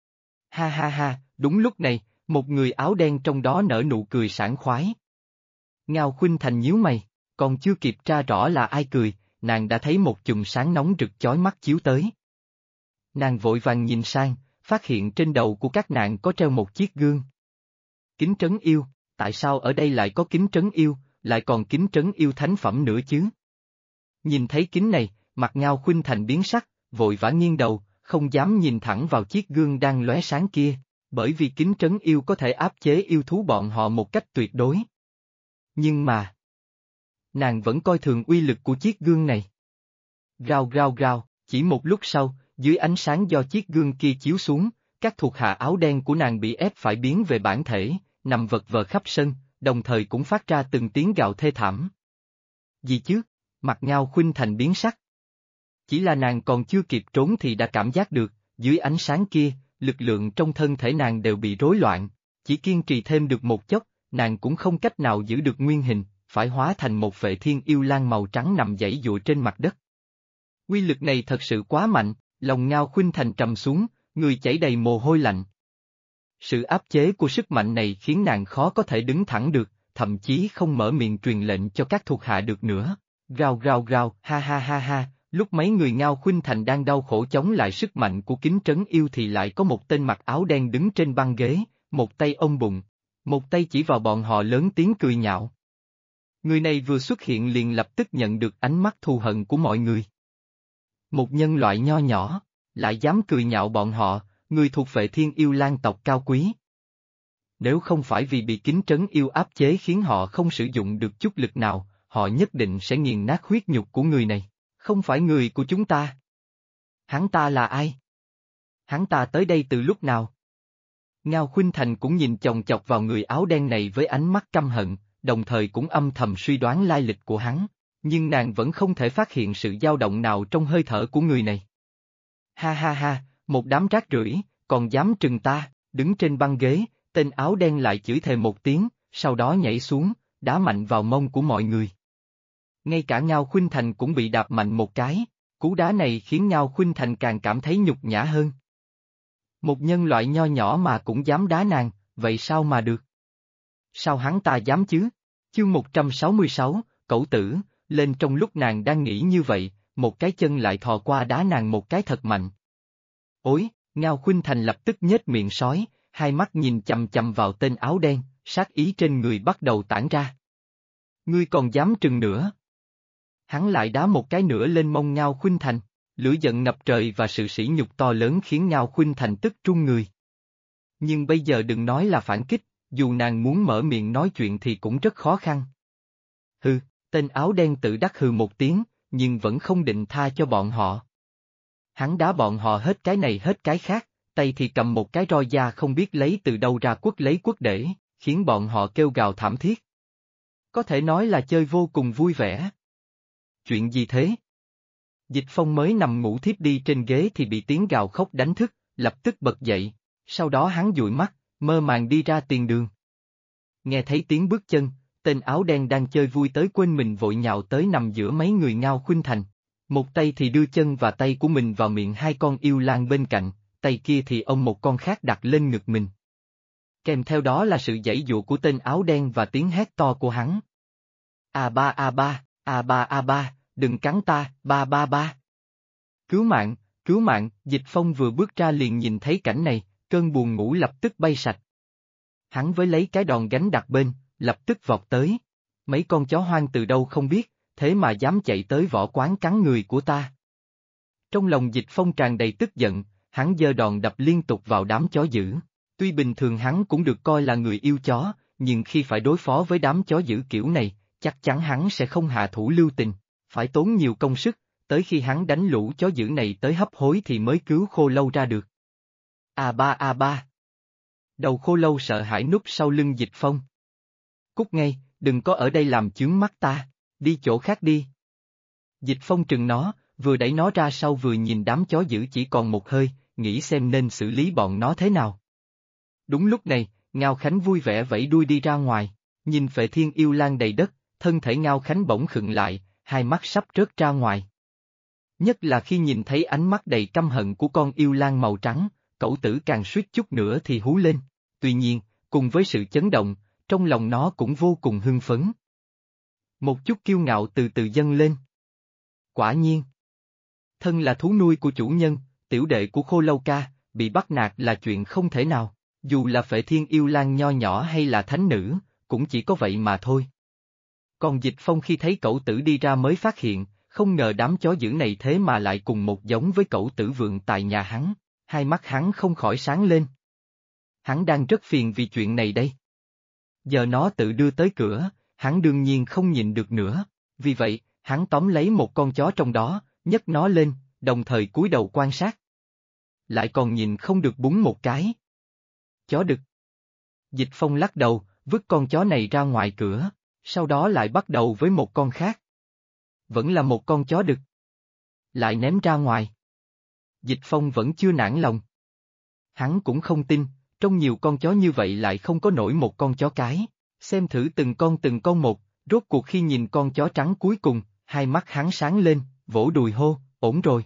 Ha, đúng lúc này, một người áo đen trong đó nở nụ cười sảng khoái. Ngao Khuynh Thành nhíu mày, còn chưa kịp tra rõ là ai cười, nàng đã thấy một chùm sáng nóng rực chói mắt chiếu tới. Nàng vội vàng nhìn sang, phát hiện trên đầu của các nàng có treo một chiếc gương. Kính trấn yêu, tại sao ở đây lại có kính trấn yêu, lại còn kính trấn yêu thánh phẩm nữa chứ? Nhìn thấy kính này, mặt Ngao Khuynh Thành biến sắc, vội vã nghiêng đầu, không dám nhìn thẳng vào chiếc gương đang lóe sáng kia, bởi vì kính trấn yêu có thể áp chế yêu thú bọn họ một cách tuyệt đối. Nhưng mà, nàng vẫn coi thường uy lực của chiếc gương này. Rao, chỉ một lúc sau, dưới ánh sáng do chiếc gương kia chiếu xuống, các thuộc hạ áo đen của nàng bị ép phải biến về bản thể, nằm vật vờ khắp sân, đồng thời cũng phát ra từng tiếng gào thê thảm. Gì chứ? Mặt Ngao Khuynh Thành biến sắc. Chỉ là nàng còn chưa kịp trốn thì đã cảm giác được, dưới ánh sáng kia, lực lượng trong thân thể nàng đều bị rối loạn, chỉ kiên trì thêm được một chốc, nàng cũng không cách nào giữ được nguyên hình, phải hóa thành một vệ thiên yêu lang màu trắng nằm giãy giụa trên mặt đất. Quy lực này thật sự quá mạnh, lòng Ngao Khuynh Thành trầm xuống, người chảy đầy mồ hôi lạnh. Sự áp chế của sức mạnh này khiến nàng khó có thể đứng thẳng được, thậm chí không mở miệng truyền lệnh cho các thuộc hạ được nữa. Rao, ha, lúc mấy người Ngao Khuynh Thành đang đau khổ chống lại sức mạnh của kính trấn yêu thì lại có một tên mặc áo đen đứng trên băng ghế, một tay ôm bụng, một tay chỉ vào bọn họ lớn tiếng cười nhạo. Người này vừa xuất hiện liền lập tức nhận được ánh mắt thù hận của mọi người. Một nhân loại nho nhỏ, lại dám cười nhạo bọn họ, người thuộc vệ thiên yêu lang tộc cao quý. Nếu không phải vì bị kính trấn yêu áp chế khiến họ không sử dụng được chút lực nào, họ nhất định sẽ nghiền nát huyết nhục của người này. Không phải người của chúng ta. Hắn ta là ai? Hắn ta tới đây từ lúc nào? Ngao Khuynh Thành cũng nhìn chòng chọc vào người áo đen này với ánh mắt căm hận, đồng thời cũng âm thầm suy đoán lai lịch của hắn, nhưng nàng vẫn không thể phát hiện sự dao động nào trong hơi thở của người này. Ha, một đám rác rưởi, còn dám trừng ta, đứng trên băng ghế, tên áo đen lại chửi thề một tiếng, sau đó nhảy xuống, đá mạnh vào mông của mọi người. Ngay cả Ngao Khuynh Thành cũng bị đạp mạnh một cái, cú đá này khiến Ngao Khuynh Thành càng cảm thấy nhục nhã hơn. Một nhân loại nho nhỏ mà cũng dám đá nàng, vậy sao mà được? Sao hắn ta dám chứ? Chương 166, cẩu tử, lên trong lúc nàng đang nghĩ như vậy, một cái chân lại thò qua đá nàng một cái thật mạnh. Ôi, Ngao Khuynh Thành lập tức nhếch miệng sói, hai mắt nhìn chằm chằm vào tên áo đen, sát ý trên người bắt đầu tản ra. Ngươi còn dám trừng nữa? Hắn lại đá một cái nữa lên mông Ngao Khuynh Thành, lửa giận ngập trời và sự sỉ nhục to lớn khiến Ngao Khuynh Thành tức run người. Nhưng bây giờ đừng nói là phản kích, dù nàng muốn mở miệng nói chuyện thì cũng rất khó khăn. Hừ, tên áo đen tự đắc hừ một tiếng, nhưng vẫn không định tha cho bọn họ. Hắn đá bọn họ hết cái này hết cái khác, tay thì cầm một cái roi da không biết lấy từ đâu ra quất lấy quất để, khiến bọn họ kêu gào thảm thiết. Có thể nói là chơi vô cùng vui vẻ. Chuyện gì thế? Dịch Phong mới nằm ngủ thiếp đi trên ghế thì bị tiếng gào khóc đánh thức, lập tức bật dậy, sau đó hắn dụi mắt, mơ màng đi ra tiền đường. Nghe thấy tiếng bước chân, tên áo đen đang chơi vui tới quên mình vội nhào tới nằm giữa mấy người Ngao Khuynh Thành. Một tay thì đưa chân và tay của mình vào miệng hai con yêu lang bên cạnh, tay kia thì ôm một con khác đặt lên ngực mình. Kèm theo đó là sự giãy giụa của tên áo đen và tiếng hét to của hắn. A ba a ba, a ba a ba, đừng cắn ta, ba ba ba. Cứu mạng, Dịch Phong vừa bước ra liền nhìn thấy cảnh này, cơn buồn ngủ lập tức bay sạch. Hắn với lấy cái đòn gánh đặt bên, lập tức vọt tới. Mấy con chó hoang từ đâu không biết, thế mà dám chạy tới võ quán cắn người của ta. Trong lòng Dịch Phong tràn đầy tức giận, hắn giơ đòn đập liên tục vào đám chó dữ. Tuy bình thường hắn cũng được coi là người yêu chó, nhưng khi phải đối phó với đám chó dữ kiểu này, chắc chắn hắn sẽ không hạ thủ lưu tình, phải tốn nhiều công sức, tới khi hắn đánh lũ chó dữ này tới hấp hối thì mới cứu Khô Lâu ra được. A ba a ba. Đầu Khô Lâu sợ hãi núp sau lưng Dịch Phong. Cút ngay, đừng có ở đây làm chướng mắt ta, đi chỗ khác đi. Dịch Phong trừng nó, vừa đẩy nó ra sau vừa nhìn đám chó dữ chỉ còn một hơi, nghĩ xem nên xử lý bọn nó thế nào. Đúng lúc này, Ngao Khánh vui vẻ vẫy đuôi đi ra ngoài, nhìn Phệ Thiên Yêu Lang đầy đất, thân thể Ngao Khánh bỗng khựng lại, hai mắt sắp rớt ra ngoài. Nhất là khi nhìn thấy ánh mắt đầy căm hận của con yêu lang màu trắng, cẩu tử càng suýt chút nữa thì hú lên. Tuy nhiên, cùng với sự chấn động, trong lòng nó cũng vô cùng hưng phấn. Một chút kiêu ngạo từ từ dâng lên. Quả nhiên, thân là thú nuôi của chủ nhân, tiểu đệ của Khô Lâu ca, bị bắt nạt là chuyện không thể nào, dù là Phệ Thiên Yêu Lang nho nhỏ hay là thánh nữ, cũng chỉ có vậy mà thôi. Còn Dịch Phong khi thấy cẩu tử đi ra mới phát hiện, không ngờ đám chó dữ này thế mà lại cùng một giống với cẩu tử vượn tại nhà hắn, hai mắt hắn không khỏi sáng lên. Hắn đang rất phiền vì chuyện này đây. Giờ nó tự đưa tới cửa, hắn đương nhiên không nhịn được nữa, vì vậy, hắn tóm lấy một con chó trong đó, nhấc nó lên, đồng thời cúi đầu quan sát. Lại còn nhìn không được búng một cái. Chó đực. Dịch Phong lắc đầu, vứt con chó này ra ngoài cửa, sau đó lại bắt đầu với một con khác. Vẫn là một con chó đực. Lại ném ra ngoài. Dịch Phong vẫn chưa nản lòng. Hắn cũng không tin, trong nhiều con chó như vậy lại không có nổi một con chó cái. Xem thử từng con một, rốt cuộc khi nhìn con chó trắng cuối cùng, hai mắt hắn sáng lên, vỗ đùi hô, ổn rồi.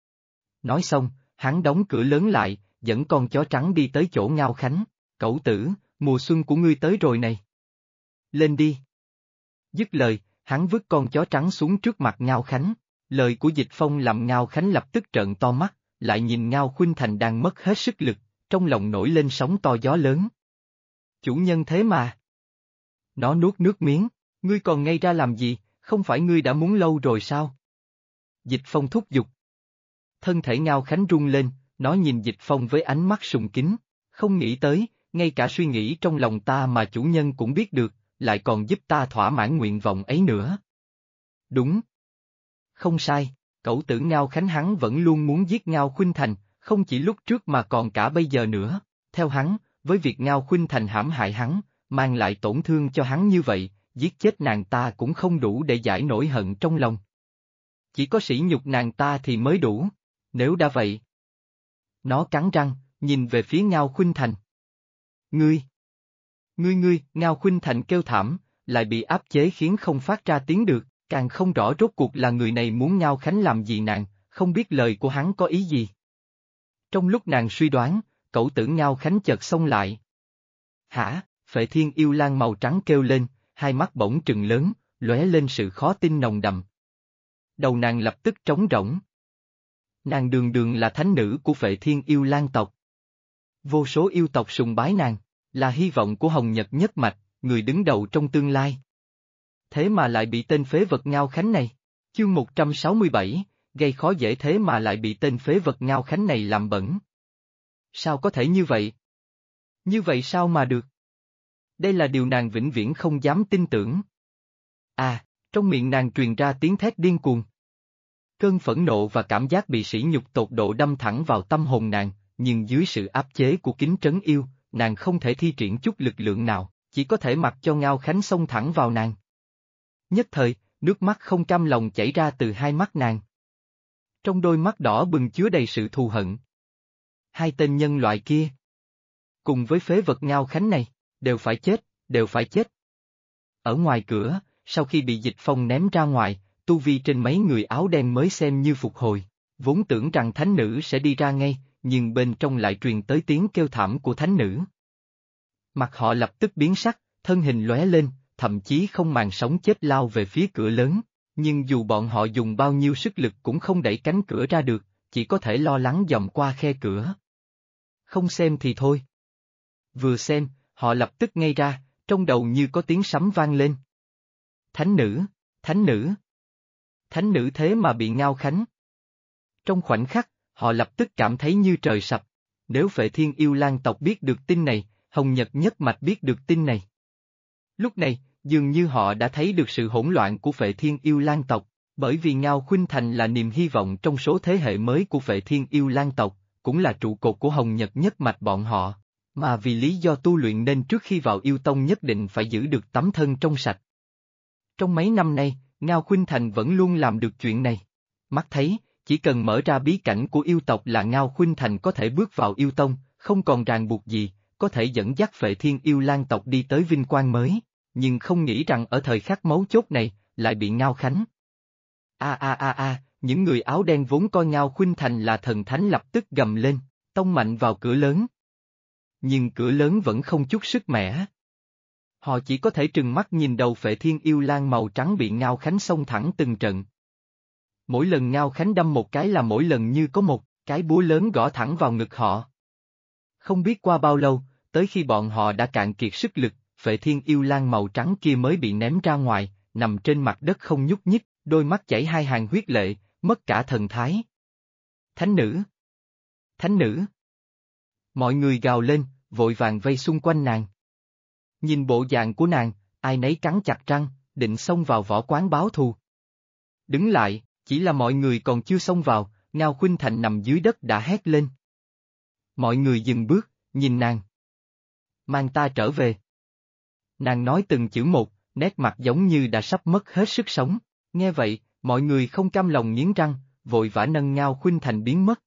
Nói xong, hắn đóng cửa lớn lại, dẫn con chó trắng đi tới chỗ Ngao Khánh. Cẩu tử, mùa xuân của ngươi tới rồi này. Lên đi. Dứt lời, hắn vứt con chó trắng xuống trước mặt Ngao Khánh. Lời của Dịch Phong làm Ngao Khánh lập tức trợn to mắt, lại nhìn Ngao Khuynh Thành đang mất hết sức lực, trong lòng nổi lên sóng to gió lớn. Chủ nhân thế mà. Nó nuốt nước miếng, ngươi còn ngây ra làm gì, không phải ngươi đã muốn lâu rồi sao? Dịch Phong thúc giục. Thân thể Ngao Khánh rung lên, nó nhìn Dịch Phong với ánh mắt sùng kính, không nghĩ tới, ngay cả suy nghĩ trong lòng ta mà chủ nhân cũng biết được, lại còn giúp ta thỏa mãn nguyện vọng ấy nữa. Đúng. Không sai, cẩu tử Ngao Khánh hắn vẫn luôn muốn giết Ngao Khuynh Thành, không chỉ lúc trước mà còn cả bây giờ nữa. Theo hắn, với việc Ngao Khuynh Thành hãm hại hắn, mang lại tổn thương cho hắn như vậy, giết chết nàng ta cũng không đủ để giải nỗi hận trong lòng. Chỉ có sỉ nhục nàng ta thì mới đủ, nếu đã vậy. Nó cắn răng, nhìn về phía Ngao Khuynh Thành. Ngươi! Ngao Khuynh Thành kêu thảm, lại bị áp chế khiến không phát ra tiếng được, càng không rõ rốt cuộc là người này muốn Ngao Khánh làm gì nàng, không biết lời của hắn có ý gì. Trong lúc nàng suy đoán, cẩu tử Ngao Khánh chợt xông lại. Hả? Phệ Thiên Yêu Lang màu trắng kêu lên, hai mắt bỗng trừng lớn, lóe lên sự khó tin nồng đậm. Đầu nàng lập tức trống rỗng. Nàng đường đường là thánh nữ của Phệ Thiên Yêu Lang tộc. Vô số yêu tộc sùng bái nàng, là hy vọng của Hồng Nhật nhất mạch, người đứng đầu trong tương lai. Thế mà lại bị tên phế vật Ngao Khánh này. Chương 167, gây khó dễ thế mà lại bị tên phế vật Ngao Khánh này làm bẩn. Sao có thể như vậy? Như vậy sao mà được? Đây là điều nàng vĩnh viễn không dám tin tưởng. À, trong miệng nàng truyền ra tiếng thét điên cuồng. Cơn phẫn nộ và cảm giác bị sỉ nhục tột độ đâm thẳng vào tâm hồn nàng, nhưng dưới sự áp chế của kính trấn yêu, nàng không thể thi triển chút lực lượng nào, chỉ có thể mặc cho Ngao Khánh xông thẳng vào nàng. Nhất thời, nước mắt không cam lòng chảy ra từ hai mắt nàng. Trong đôi mắt đỏ bừng chứa đầy sự thù hận. Hai tên nhân loại kia, cùng với phế vật Ngao Khánh này, đều phải chết, đều phải chết. Ở ngoài cửa, sau khi bị Dịch Phong ném ra ngoài, tu vi trên mấy người áo đen mới xem như phục hồi, vốn tưởng rằng thánh nữ sẽ đi ra ngay, nhưng bên trong lại truyền tới tiếng kêu thảm của thánh nữ. Mặt họ lập tức biến sắc, thân hình lóe lên, thậm chí không màng sống chết lao về phía cửa lớn, nhưng dù bọn họ dùng bao nhiêu sức lực cũng không đẩy cánh cửa ra được, chỉ có thể lo lắng dòm qua khe cửa. Không xem thì thôi. Vừa xem, họ lập tức ngây ra, trong đầu như có tiếng sấm vang lên. Thánh nữ, thánh nữ. Thánh nữ thế mà bị Ngao Khánh. Trong khoảnh khắc, họ lập tức cảm thấy như trời sập. Nếu Phệ Thiên Yêu Lang tộc biết được tin này, Hồng Nhật nhất mạch biết được tin này. Lúc này, dường như họ đã thấy được sự hỗn loạn của Phệ Thiên Yêu Lang tộc, bởi vì Ngao Khuynh Thành là niềm hy vọng trong số thế hệ mới của Phệ Thiên Yêu Lang tộc, cũng là trụ cột của Hồng Nhật nhất mạch bọn họ, mà vì lý do tu luyện nên trước khi vào yêu tông nhất định phải giữ được tấm thân trong sạch. Trong mấy năm nay, Ngao Khuynh Thành vẫn luôn làm được chuyện này. Mắt thấy, chỉ cần mở ra bí cảnh của yêu tộc là Ngao Khuynh Thành có thể bước vào yêu tông, không còn ràng buộc gì, có thể dẫn dắt Phệ Thiên Yêu Lang tộc đi tới vinh quang mới, nhưng không nghĩ rằng ở thời khắc mấu chốt này, lại bị Ngao Khánh. Những người áo đen vốn coi Ngao Khuynh Thành là thần thánh lập tức gầm lên, tông mạnh vào cửa lớn. Nhưng cửa lớn vẫn không chút sức mẻ. Họ chỉ có thể trừng mắt nhìn đầu Phệ Thiên Yêu Lang màu trắng bị Ngao Khánh xông thẳng từng trận. Mỗi lần Ngao Khánh đâm một cái là mỗi lần như có một cái búa lớn gõ thẳng vào ngực họ. Không biết qua bao lâu, tới khi bọn họ đã cạn kiệt sức lực, Phệ Thiên Yêu Lang màu trắng kia mới bị ném ra ngoài, nằm trên mặt đất không nhúc nhích, đôi mắt chảy hai hàng huyết lệ, mất cả thần thái. Thánh nữ! Thánh nữ! Mọi người gào lên, vội vàng vây xung quanh nàng. Nhìn bộ dạng của nàng, ai nấy cắn chặt răng, định xông vào võ quán báo thù. Đứng lại, chỉ là mọi người còn chưa xông vào, Ngao Khuynh Thành nằm dưới đất đã hét lên. Mọi người dừng bước, nhìn nàng. Mang ta trở về. Nàng nói từng chữ một, nét mặt giống như đã sắp mất hết sức sống. Nghe vậy, mọi người không cam lòng nghiến răng, vội vã nâng Ngao Khuynh Thành biến mất.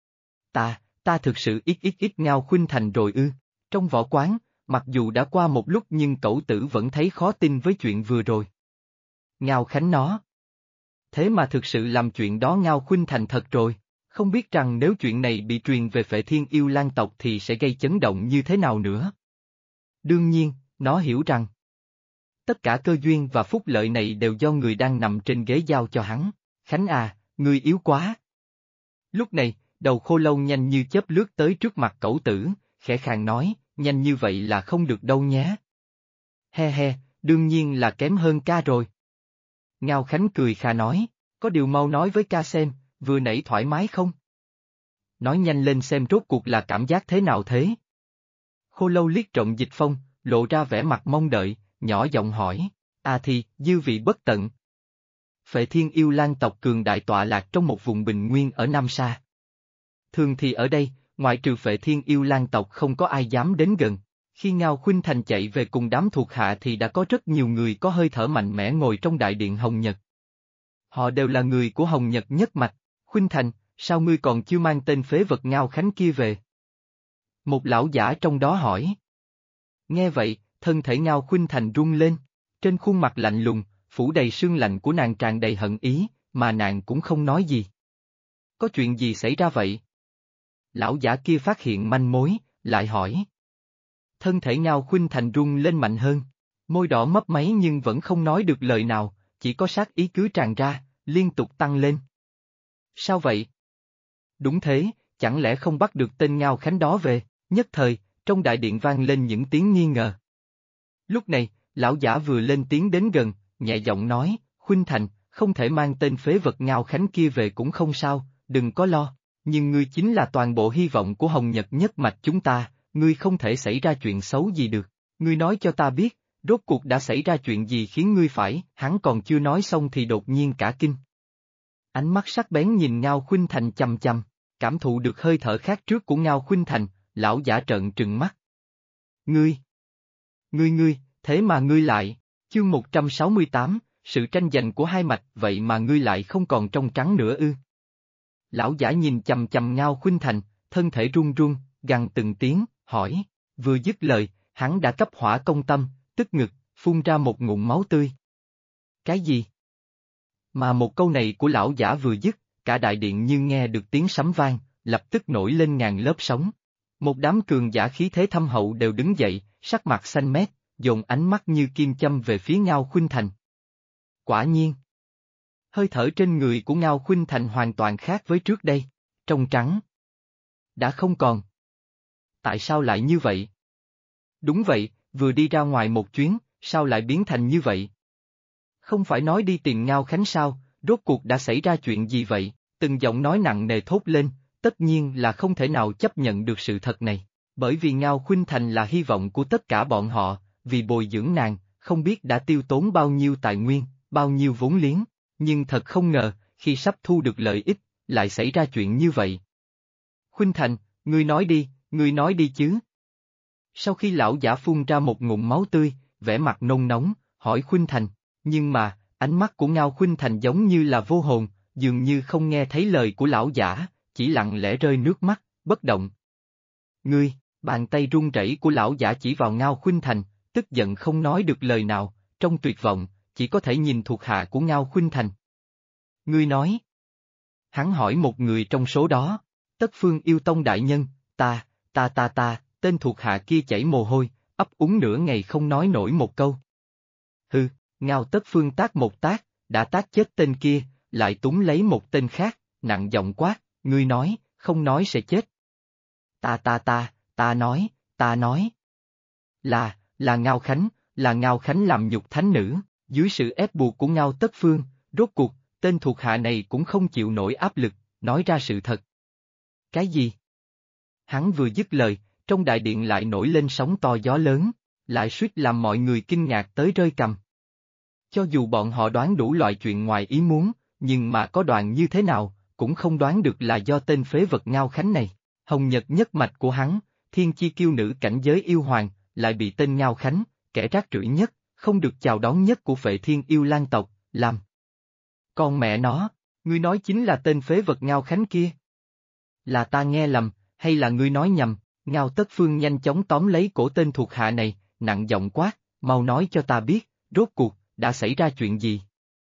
Ta thực sự ít Ngao Khuynh Thành rồi ư. Trong võ quán, mặc dù đã qua một lúc nhưng cẩu tử vẫn thấy khó tin với chuyện vừa rồi. Ngao Khánh nó. Thế mà thực sự làm chuyện đó Ngao Khuynh Thành thật rồi, không biết rằng nếu chuyện này bị truyền về Phệ Thiên Yêu Lang tộc thì sẽ gây chấn động như thế nào nữa. Đương nhiên, nó hiểu rằng tất cả cơ duyên và phúc lợi này đều do người đang nằm trên ghế giao cho hắn. Khánh à, ngươi yếu quá. Lúc này, đầu khô lâu nhanh như chớp lướt tới trước mặt cẩu tử, khẽ khàng nói, nhanh như vậy là không được đâu nhé. He, đương nhiên là kém hơn ca rồi. Ngao Khánh cười khà nói, có điều mau nói với ca xem, vừa nãy thoải mái không? Nói nhanh lên xem rốt cuộc là cảm giác thế nào thế? Khô lâu liếc trộm Dịch Phong, lộ ra vẻ mặt mong đợi, nhỏ giọng hỏi, thì, dư vị bất tận. Phệ Thiên Yêu Lang tộc cường đại tọa lạc trong một vùng bình nguyên ở Nam Sa. Thường thì ở đây, ngoại trừ Phệ Thiên Yêu Lang tộc không có ai dám đến gần. Khi Ngao Khuynh Thành chạy về cùng đám thuộc hạ thì đã có rất nhiều người có hơi thở mạnh mẽ ngồi trong đại điện Hồng Nhật. Họ đều là người của Hồng Nhật nhất mạch. Khuynh Thành, sao ngươi còn chưa mang tên phế vật Ngao Khánh kia về? Một lão giả trong đó hỏi. Nghe vậy, thân thể Ngao Khuynh Thành rung lên, trên khuôn mặt lạnh lùng, phủ đầy sương lạnh của nàng tràn đầy hận ý, mà nàng cũng không nói gì. Có chuyện gì xảy ra vậy? Lão giả kia phát hiện manh mối, lại hỏi. Thân thể Ngao Khuynh Thành rung lên mạnh hơn, môi đỏ mấp máy nhưng vẫn không nói được lời nào, chỉ có sát ý cứ tràn ra, liên tục tăng lên. Sao vậy? Đúng thế, chẳng lẽ không bắt được tên Ngao Khánh đó về? Nhất thời, trong đại điện vang lên những tiếng nghi ngờ. Lúc này, lão giả vừa lên tiếng đến gần, nhẹ giọng nói, Khuynh Thành, không thể mang tên phế vật Ngao Khánh kia về cũng không sao, đừng có lo, nhưng ngươi chính là toàn bộ hy vọng của Hồng Nhật nhất mạch chúng ta, ngươi không thể xảy ra chuyện xấu gì được. Ngươi nói cho ta biết, rốt cuộc đã xảy ra chuyện gì khiến ngươi phải, hắn còn chưa nói xong thì đột nhiên cả kinh. Ánh mắt sắc bén nhìn Ngao Khuynh Thành chằm chằm, cảm thụ được hơi thở khác trước của Ngao Khuynh Thành, lão giả trợn trừng mắt. Ngươi! Ngươi, thế mà ngươi lại, chương 168, sự tranh giành của hai mạch vậy mà ngươi lại không còn trong trắng nữa ư. Lão giả nhìn chằm chằm Ngao Khuynh Thành, thân thể run run, gằn từng tiếng, hỏi, vừa dứt lời, hắn đã cấp hỏa công tâm, tức ngực, phun ra một ngụm máu tươi. Cái gì? Mà một câu này của lão giả vừa dứt, cả đại điện như nghe được tiếng sấm vang, lập tức nổi lên ngàn lớp sóng. Một đám cường giả khí thế thâm hậu đều đứng dậy, sắc mặt xanh mét, dồn ánh mắt như kim châm về phía Ngao Khuynh Thành. Quả nhiên, hơi thở trên người của Ngao Khuynh Thành hoàn toàn khác với trước đây, trong trắng. Đã không còn. Tại sao lại như vậy? Đúng vậy, vừa đi ra ngoài một chuyến, sao lại biến thành như vậy? Không phải nói đi tìm Ngao Khánh sao, rốt cuộc đã xảy ra chuyện gì vậy? Từng giọng nói nặng nề thốt lên, tất nhiên là không thể nào chấp nhận được sự thật này, bởi vì Ngao Khuynh Thành là hy vọng của tất cả bọn họ, vì bồi dưỡng nàng, không biết đã tiêu tốn bao nhiêu tài nguyên, bao nhiêu vốn liếng, nhưng thật không ngờ, khi sắp thu được lợi ích, lại xảy ra chuyện như vậy. Khuynh Thành, ngươi nói đi chứ. Sau khi lão giả phun ra một ngụm máu tươi, vẻ mặt nôn nóng, hỏi Khuynh Thành, nhưng mà, ánh mắt của Ngao Khuynh Thành giống như là vô hồn, dường như không nghe thấy lời của lão giả, chỉ lặng lẽ rơi nước mắt, bất động. Ngươi, bàn tay run rẩy của lão giả chỉ vào Ngao Khuynh Thành, tức giận không nói được lời nào, trong tuyệt vọng, chỉ có thể nhìn thuộc hạ của Ngao Khuynh Thành. Ngươi nói. Hắn hỏi một người trong số đó, Tất Phương Yêu Tông đại nhân, ta, tên thuộc hạ kia chảy mồ hôi, ấp úng nửa ngày không nói nổi một câu. Hừ, Ngao Tất Phương tát một tát, đã tát chết tên kia, lại túm lấy một tên khác, nặng giọng quát, ngươi nói, không nói sẽ chết. Ta nói. Là Ngao Khánh làm nhục thánh nữ, dưới sự ép buộc của Ngao Tất Phương, rốt cuộc, tên thuộc hạ này cũng không chịu nổi áp lực, nói ra sự thật. Cái gì? Hắn vừa dứt lời, trong đại điện lại nổi lên sóng to gió lớn, lại suýt làm mọi người kinh ngạc tới rơi cằm. Cho dù bọn họ đoán đủ loại chuyện ngoài ý muốn, nhưng mà có đoạn như thế nào, cũng không đoán được là do tên phế vật Ngao Khánh này. Hồng Nhật nhất mạch của hắn, thiên chi kiêu nữ cảnh giới yêu hoàng, lại bị tên Ngao Khánh, kẻ rác rưởi nhất, không được chào đón nhất của Phệ Thiên Yêu Lang tộc, làm. Con mẹ nó, ngươi nói chính là tên phế vật Ngao Khánh kia. Là ta nghe lầm, hay là ngươi nói nhầm? Ngao Tất Phương nhanh chóng tóm lấy cổ tên thuộc hạ này, nặng giọng quát, mau nói cho ta biết, rốt cuộc, đã xảy ra chuyện gì?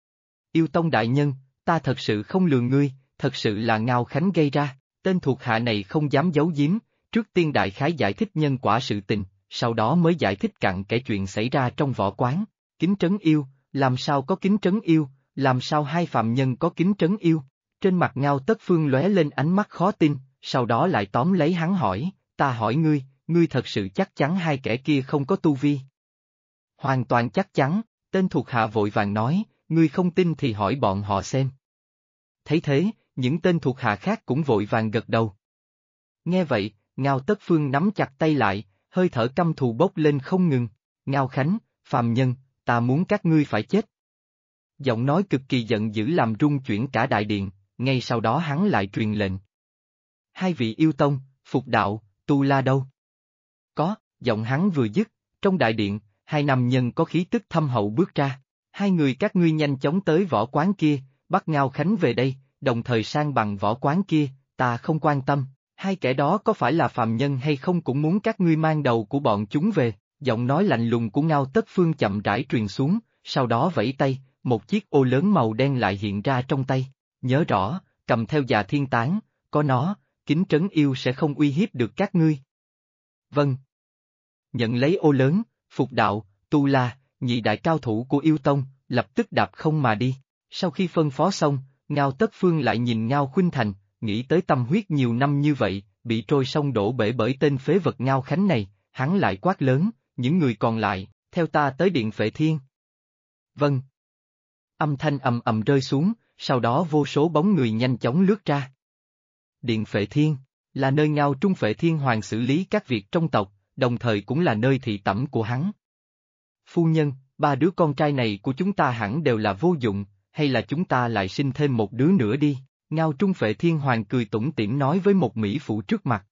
Yêu Tông đại nhân, ta thật sự không lừa ngươi, thật sự là Ngao Khánh gây ra, tên thuộc hạ này không dám giấu giếm, trước tiên đại khái giải thích nhân quả sự tình, sau đó mới giải thích cặn kẽ chuyện xảy ra trong võ quán. Kính trấn yêu, làm sao có kính trấn yêu, làm sao hai phạm nhân có kính trấn yêu? Trên mặt Ngao Tất Phương lóe lên ánh mắt khó tin, sau đó lại tóm lấy hắn hỏi, ta hỏi ngươi thật sự chắc chắn hai kẻ kia không có tu vi? Hoàn toàn chắc chắn, tên thuộc hạ vội vàng nói, ngươi không tin thì hỏi bọn họ xem. Thấy thế, những tên thuộc hạ khác cũng vội vàng gật đầu. Nghe vậy, Ngao Tất Phương nắm chặt tay lại, hơi thở căm thù bốc lên không ngừng, Ngao Khánh, phàm nhân, ta muốn các ngươi phải chết. Giọng nói cực kỳ giận dữ làm rung chuyển cả đại điện, ngay sau đó hắn lại truyền lệnh. Hai vị yêu tông, Phục Đạo, Tu La đâu? Có, giọng hắn vừa dứt, trong đại điện, hai nam nhân có khí tức thâm hậu bước ra, hai người các ngươi nhanh chóng tới võ quán kia, bắt Ngao Khánh về đây, đồng thời sang bằng võ quán kia, ta không quan tâm, hai kẻ đó có phải là phàm nhân hay không cũng muốn các ngươi mang đầu của bọn chúng về, giọng nói lạnh lùng của Ngao Tất Phương chậm rãi truyền xuống, sau đó vẫy tay, một chiếc ô lớn màu đen lại hiện ra trong tay, nhớ rõ, cầm theo Già Thiên Tán, có nó, kính trấn yêu sẽ không uy hiếp được các ngươi. Vâng. Nhận lấy ô lớn, Phục Đạo, Tu La, nhị đại cao thủ của yêu tông, lập tức đạp không mà đi. Sau khi phân phó xong, Ngao Tất Phương lại nhìn Ngao Khuynh Thành, nghĩ tới tâm huyết nhiều năm như vậy, bị trôi sông đổ bể bởi tên phế vật Ngao Khánh này, hắn lại quát lớn, những người còn lại, theo ta tới điện Phệ Thiên. Vâng. Âm thanh ầm ầm rơi xuống, sau đó vô số bóng người nhanh chóng lướt ra. Điện Phệ Thiên, là nơi Ngao Trung Phệ Thiên Hoàng xử lý các việc trong tộc, đồng thời cũng là nơi thị tẩm của hắn. Phu nhân, ba đứa con trai này của chúng ta hẳn đều là vô dụng, hay là chúng ta lại sinh thêm một đứa nữa đi, Ngao Trung Phệ Thiên Hoàng cười tủm tỉm nói với một mỹ phụ trước mặt.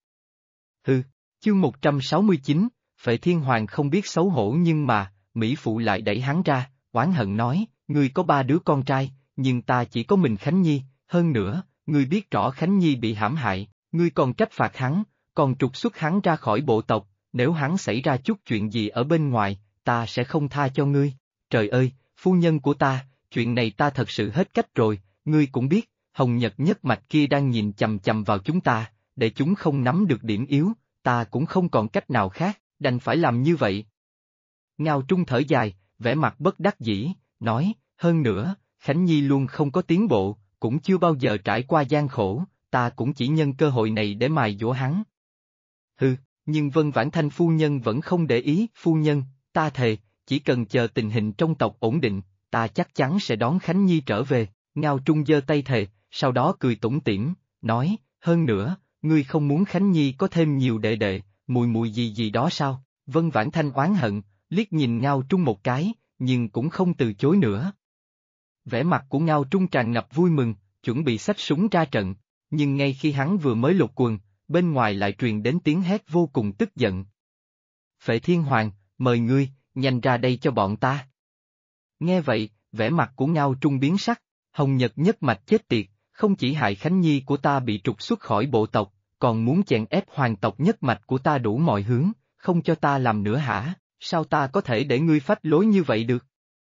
Hừ, chương 169, Phệ Thiên Hoàng không biết xấu hổ nhưng mà, mỹ phụ lại đẩy hắn ra, oán hận nói, ngươi có ba đứa con trai, nhưng ta chỉ có mình Khánh Nhi, hơn nữa, ngươi biết rõ Khánh Nhi bị hãm hại, ngươi còn trách phạt hắn, còn trục xuất hắn ra khỏi bộ tộc, nếu hắn xảy ra chút chuyện gì ở bên ngoài, ta sẽ không tha cho ngươi. Trời ơi, phu nhân của ta, chuyện này ta thật sự hết cách rồi, ngươi cũng biết, Hồng Nhật nhất mạch kia đang nhìn chằm chằm vào chúng ta, để chúng không nắm được điểm yếu, ta cũng không còn cách nào khác, đành phải làm như vậy. Ngao Trung thở dài, vẻ mặt bất đắc dĩ, nói, hơn nữa, Khánh Nhi luôn không có tiến bộ, cũng chưa bao giờ trải qua gian khổ, ta cũng chỉ nhân cơ hội này để mài dũa hắn. Hừ, nhưng Vân Vãn Thanh phu nhân vẫn không để ý, phu nhân, ta thề, chỉ cần chờ tình hình trong tộc ổn định, ta chắc chắn sẽ đón Khánh Nhi trở về, Ngao Trung giơ tay thề, sau đó cười tủm tỉm, nói, hơn nữa, ngươi không muốn Khánh Nhi có thêm nhiều đệ đệ, mùi mùi gì gì đó sao, Vân Vãn Thanh oán hận, liếc nhìn Ngao Trung một cái, nhưng cũng không từ chối nữa. Vẻ mặt của Ngao Trung tràn ngập vui mừng, chuẩn bị xách súng ra trận, nhưng ngay khi hắn vừa mới lột quần, bên ngoài lại truyền đến tiếng hét vô cùng tức giận. Phệ Thiên Hoàng, mời ngươi, nhanh ra đây cho bọn ta. Nghe vậy, vẻ mặt của Ngao Trung biến sắc, Hồng Nhật nhất mạch chết tiệt, không chỉ hại Khánh Nhi của ta bị trục xuất khỏi bộ tộc, còn muốn chèn ép hoàng tộc nhất mạch của ta đủ mọi hướng, không cho ta làm nữa hả, sao ta có thể để ngươi phách lối như vậy được?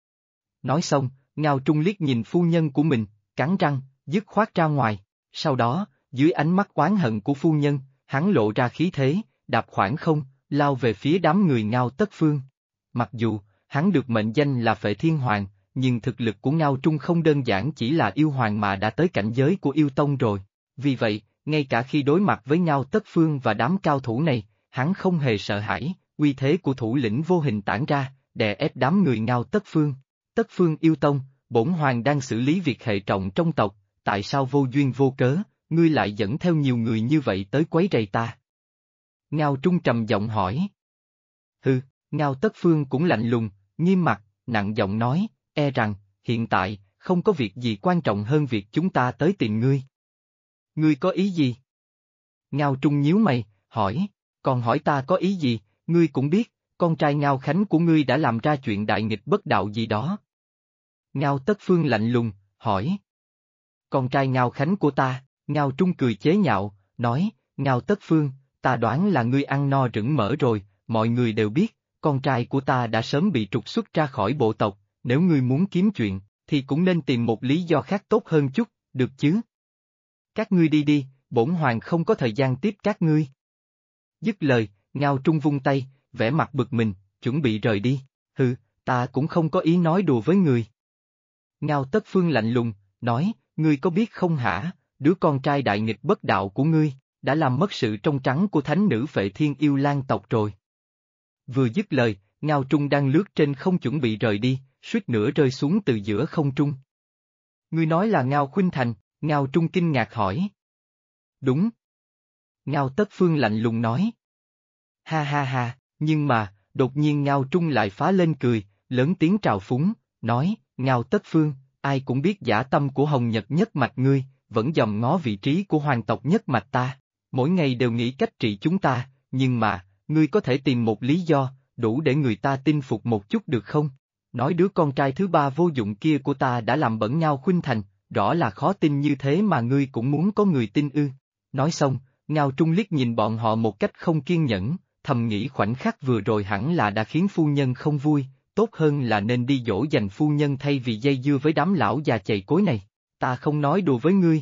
Nói xong, Ngao Trung liếc nhìn phu nhân của mình, cắn răng, dứt khoát ra ngoài, sau đó, dưới ánh mắt oán hận của phu nhân, hắn lộ ra khí thế, đạp khoảng không, lao về phía đám người Ngao Tất Phương. Mặc dù, hắn được mệnh danh là Phệ Thiên Hoàng, nhưng thực lực của Ngao Trung không đơn giản chỉ là yêu hoàng mà đã tới cảnh giới của yêu tông rồi. Vì vậy, ngay cả khi đối mặt với Ngao Tất Phương và đám cao thủ này, hắn không hề sợ hãi, uy thế của thủ lĩnh vô hình tản ra, đè ép đám người Ngao Tất Phương. Tất Phương yêu tông, bổn hoàng đang xử lý việc hệ trọng trong tộc, tại sao vô duyên vô cớ, ngươi lại dẫn theo nhiều người như vậy tới quấy rầy ta? Ngao Trung trầm giọng hỏi. Hừ, Ngao Tất Phương cũng lạnh lùng, nghiêm mặt, nặng giọng nói, e rằng, hiện tại, không có việc gì quan trọng hơn việc chúng ta tới tìm ngươi. Ngươi có ý gì? Ngao Trung nhíu mày, hỏi, còn hỏi ta có ý gì, ngươi cũng biết, con trai Ngao Khánh của ngươi đã làm ra chuyện đại nghịch bất đạo gì đó. Ngao Tất Phương lạnh lùng, hỏi. Con trai Ngao Khánh của ta, Ngao Trung cười chế nhạo, nói, Ngao Tất Phương, ta đoán là ngươi ăn no rửng mỡ rồi, mọi người đều biết, con trai của ta đã sớm bị trục xuất ra khỏi bộ tộc, nếu ngươi muốn kiếm chuyện, thì cũng nên tìm một lý do khác tốt hơn chút, được chứ? Các ngươi đi đi, bổn hoàng không có thời gian tiếp các ngươi. Dứt lời, Ngao Trung vung tay, vẻ mặt bực mình, chuẩn bị rời đi, hừ, ta cũng không có ý nói đùa với người. Ngao Tất Phương lạnh lùng, nói, ngươi có biết không hả, đứa con trai đại nghịch bất đạo của ngươi, đã làm mất sự trong trắng của thánh nữ Phệ Thiên Yêu Lang tộc rồi. Vừa dứt lời, Ngao Trung đang lướt trên không chuẩn bị rời đi, suýt nữa rơi xuống từ giữa không trung. Ngươi nói là Ngao Khuynh Thành, Ngao Trung kinh ngạc hỏi. Đúng. Ngao Tất Phương lạnh lùng nói. Ha ha ha, nhưng mà, đột nhiên Ngao Trung lại phá lên cười, lớn tiếng trào phúng, nói, Ngao Tất Phương, ai cũng biết dã tâm của Hồng Nhật nhất mạch ngươi, vẫn dòm ngó vị trí của hoàng tộc nhất mạch ta, mỗi ngày đều nghĩ cách trị chúng ta, nhưng mà, ngươi có thể tìm một lý do, đủ để người ta tin phục một chút được không? Nói đứa con trai thứ ba vô dụng kia của ta đã làm bẩn Ngao Khuynh Thành, rõ là khó tin như thế mà ngươi cũng muốn có người tin ư. Nói xong, Ngao Trung liếc nhìn bọn họ một cách không kiên nhẫn, thầm nghĩ khoảnh khắc vừa rồi hẳn là đã khiến phu nhân không vui, tốt hơn là nên đi dỗ dành phu nhân thay vì dây dưa với đám lão già chày cối này. Ta không nói đùa với ngươi.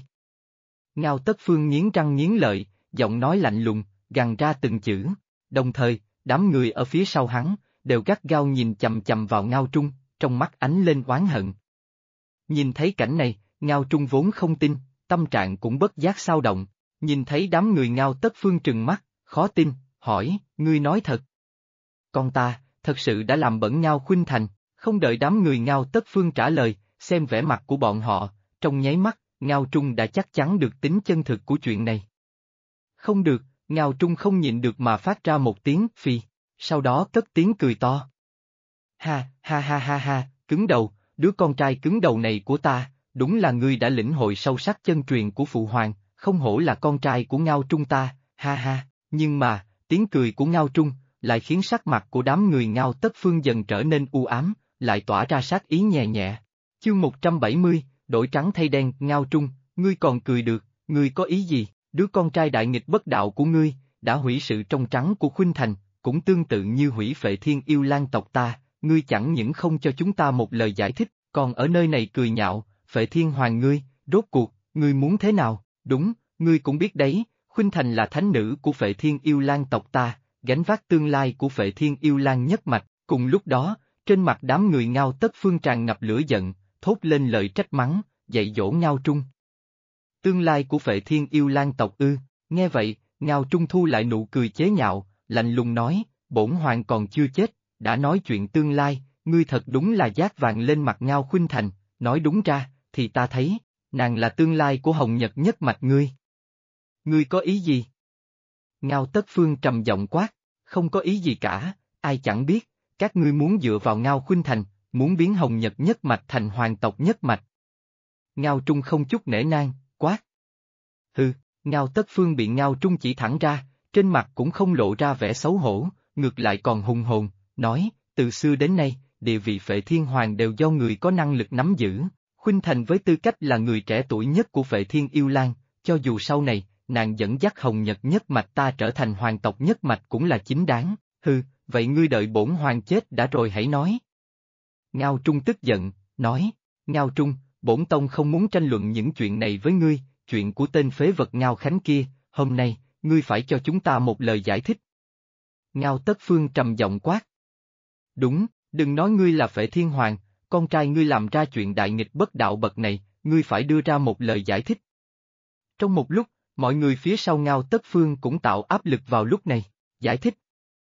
Ngao Tất Phương nghiến răng nghiến lợi, giọng nói lạnh lùng, gằn ra từng chữ. Đồng thời, đám người ở phía sau hắn, đều gắt gao nhìn chằm chằm vào Ngao Trung, trong mắt ánh lên oán hận. Nhìn thấy cảnh này, Ngao Trung vốn không tin, tâm trạng cũng bất giác xao động, nhìn thấy đám người Ngao Tất Phương trừng mắt, khó tin, hỏi, ngươi nói thật. Con ta, thật sự đã làm bẩn Ngao Khuynh Thành, không đợi đám người Ngao Tất Phương trả lời, xem vẻ mặt của bọn họ, trong nháy mắt, Ngao Trung đã chắc chắn được tính chân thực của chuyện này. Không được, Ngao Trung không nhịn được mà phát ra một tiếng phì, sau đó cất tiếng cười to. Ha, ha ha ha ha, cứng đầu, đứa con trai cứng đầu này của ta, đúng là ngươi đã lĩnh hội sâu sắc chân truyền của Phụ Hoàng, không hổ là con trai của Ngao Trung ta, ha ha, nhưng mà, tiếng cười của Ngao Trung, lại khiến sắc mặt của đám người Ngao Tất Phương dần trở nên u ám, lại tỏa ra sát ý nhẹ nhẹ. Chương 170, đổi trắng thay đen, Ngao Trung, ngươi còn cười được, ngươi có ý gì, đứa con trai đại nghịch bất đạo của ngươi, đã hủy sự trong trắng của Khuynh Thành, cũng tương tự như hủy Phệ Thiên Yêu Lang tộc ta, ngươi chẳng những không cho chúng ta một lời giải thích, còn ở nơi này cười nhạo, Phệ Thiên Hoàng ngươi, rốt cuộc, ngươi muốn thế nào, đúng, ngươi cũng biết đấy, Khuynh Thành là thánh nữ của Phệ Thiên Yêu Lang tộc ta, gánh vác tương lai của Phệ Thiên Yêu Lang nhất mạch, cùng lúc đó, trên mặt đám người Ngao Tất Phương tràn ngập lửa giận, thốt lên lời trách mắng, dạy dỗ Ngao Trung. Tương lai của Phệ Thiên Yêu Lang tộc ư, nghe vậy, Ngao Trung thu lại nụ cười chế nhạo, lạnh lùng nói, bổn hoàng còn chưa chết, đã nói chuyện tương lai, ngươi thật đúng là dát vàng lên mặt Ngao Khuynh Thành, nói đúng ra, thì ta thấy, nàng là tương lai của Hồng Nhật nhất mạch ngươi. Ngươi có ý gì? Ngao Tất Phương trầm giọng quát, không có ý gì cả, ai chẳng biết, các ngươi muốn dựa vào Ngao Khuynh Thành, muốn biến Hồng Nhật nhất mạch thành hoàng tộc nhất mạch. Ngao Trung không chút nể nang, quát. Hừ, Ngao Tất Phương bị Ngao Trung chỉ thẳng ra, trên mặt cũng không lộ ra vẻ xấu hổ, ngược lại còn hùng hồn, nói, từ xưa đến nay, địa vị Phệ Thiên Hoàng đều do người có năng lực nắm giữ, Khuynh Thành với tư cách là người trẻ tuổi nhất của Phệ Thiên Yêu Lang, cho dù sau này, nàng dẫn dắt Hồng Nhật nhất mạch ta trở thành hoàng tộc nhất mạch cũng là chính đáng, hừ, vậy ngươi đợi bổn hoàng chết đã rồi hãy nói. Ngao Trung tức giận, nói, Ngao Trung, bổn tông không muốn tranh luận những chuyện này với ngươi, chuyện của tên phế vật Ngao Khánh kia, hôm nay, ngươi phải cho chúng ta một lời giải thích. Ngao Tất Phương trầm giọng quát. Đúng, đừng nói ngươi là Phệ Thiên Hoàng, con trai ngươi làm ra chuyện đại nghịch bất đạo bậc này, ngươi phải đưa ra một lời giải thích. Trong một lúc, mọi người phía sau Ngao Tất Phương cũng tạo áp lực vào lúc này, giải thích.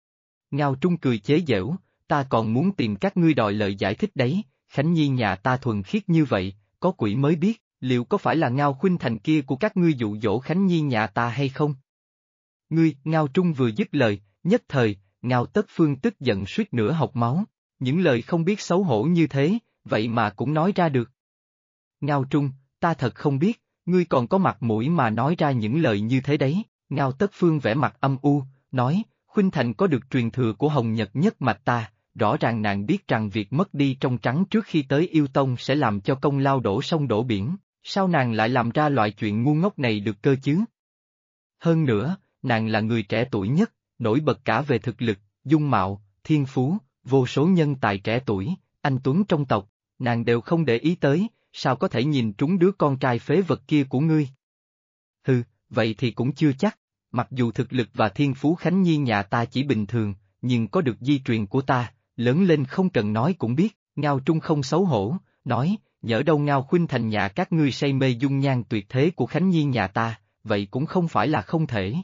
Ngao Trung cười chế giễu, ta còn muốn tìm các ngươi đòi lời giải thích đấy, Khánh Nhi nhà ta thuần khiết như vậy, có quỷ mới biết, liệu có phải là Ngao Khuynh Thành kia của các ngươi dụ dỗ Khánh Nhi nhà ta hay không? Ngươi, Ngao Trung vừa dứt lời, nhất thời, Ngao Tất Phương tức giận suýt nữa học máu, những lời không biết xấu hổ như thế, vậy mà cũng nói ra được. Ngao Trung, ta thật không biết, ngươi còn có mặt mũi mà nói ra những lời như thế đấy, Ngao Tất Phương vẻ mặt âm u, nói, Khuynh Thành có được truyền thừa của Hồng Nhật nhất mạch ta, rõ ràng nàng biết rằng việc mất đi trong trắng trước khi tới Yêu Tông sẽ làm cho công lao đổ sông đổ biển, sao nàng lại làm ra loại chuyện ngu ngốc này được cơ chứ? Hơn nữa, nàng là người trẻ tuổi nhất, nổi bật cả về thực lực, dung mạo, thiên phú, vô số nhân tài trẻ tuổi, anh tuấn trong tộc, nàng đều không để ý tới, sao có thể nhìn trúng đứa con trai phế vật kia của ngươi? Hừ, vậy thì cũng chưa chắc, mặc dù thực lực và thiên phú Khánh Nhi nhà ta chỉ bình thường, nhưng có được di truyền của ta, lớn lên không cần nói cũng biết, Ngao Trung không xấu hổ, nói, nhỡ đâu Ngao Khuynh Thành nhà các ngươi say mê dung nhan tuyệt thế của Khánh Nhi nhà ta, vậy cũng không phải là không thể.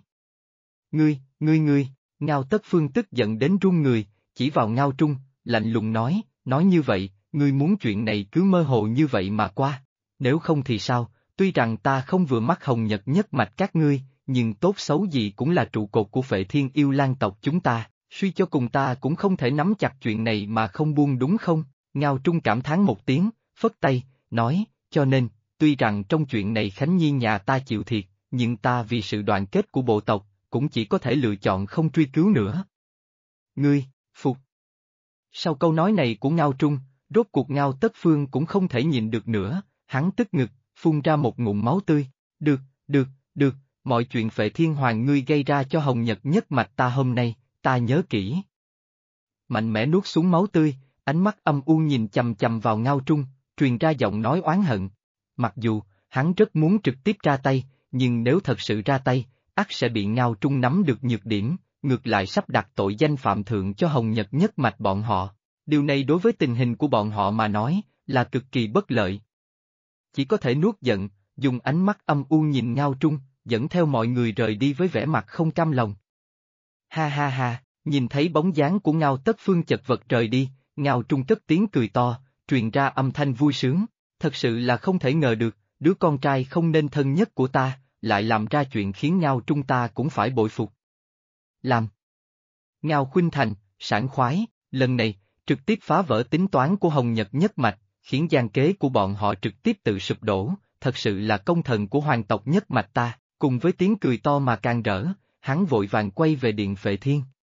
Ngươi, Ngao Tất Phương tức giận đến run người, chỉ vào Ngao Trung, lạnh lùng nói như vậy, ngươi muốn chuyện này cứ mơ hồ như vậy mà qua, nếu không thì sao, tuy rằng ta không vừa mắt Hồng Nhật nhất mạch các ngươi, nhưng tốt xấu gì cũng là trụ cột của Phệ Thiên Yêu Lang tộc chúng ta, suy cho cùng ta cũng không thể nắm chặt chuyện này mà không buông đúng không? Ngao Trung cảm thán một tiếng, phất tay, nói, cho nên, tuy rằng trong chuyện này Khánh Nhi nhà ta chịu thiệt, nhưng ta vì sự đoàn kết của bộ tộc, cũng chỉ có thể lựa chọn không truy cứu nữa. Ngươi, phục. Sau câu nói này của Ngao Trung, rốt cuộc Ngao Tất Phương cũng không thể nhịn được nữa, hắn tức ngực, phun ra một ngụm máu tươi, được, mọi chuyện Phệ Thiên Hoàng ngươi gây ra cho Hồng Nhật nhất mạch ta hôm nay, ta nhớ kỹ. Mạnh mẽ nuốt xuống máu tươi, ánh mắt âm u nhìn chằm chằm vào Ngao Trung, truyền ra giọng nói oán hận. Mặc dù, hắn rất muốn trực tiếp ra tay, nhưng nếu thật sự ra tay, ắt sẽ bị Ngao Trung nắm được nhược điểm, ngược lại sắp đặt tội danh phạm thượng cho Hồng Nhật nhất mạch bọn họ. Điều này đối với tình hình của bọn họ mà nói, là cực kỳ bất lợi. Chỉ có thể nuốt giận, dùng ánh mắt âm u nhìn Ngao Trung, dẫn theo mọi người rời đi với vẻ mặt không cam lòng. Ha ha ha, nhìn thấy bóng dáng của Ngao Tất Phương chật vật rời đi, Ngao Trung cất tiếng cười to, truyền ra âm thanh vui sướng, thật sự là không thể ngờ được, đứa con trai không nên thân nhất của ta, lại làm ra chuyện khiến Ngao Trung ta cũng phải bội phục. Làm. Ngao Khuynh Thành, sảng khoái, lần này, trực tiếp phá vỡ tính toán của Hồng Nhật nhất mạch, khiến gian kế của bọn họ trực tiếp tự sụp đổ, thật sự là công thần của hoàng tộc nhất mạch ta, cùng với tiếng cười to mà càng rỡ, hắn vội vàng quay về điện Phệ Thiên.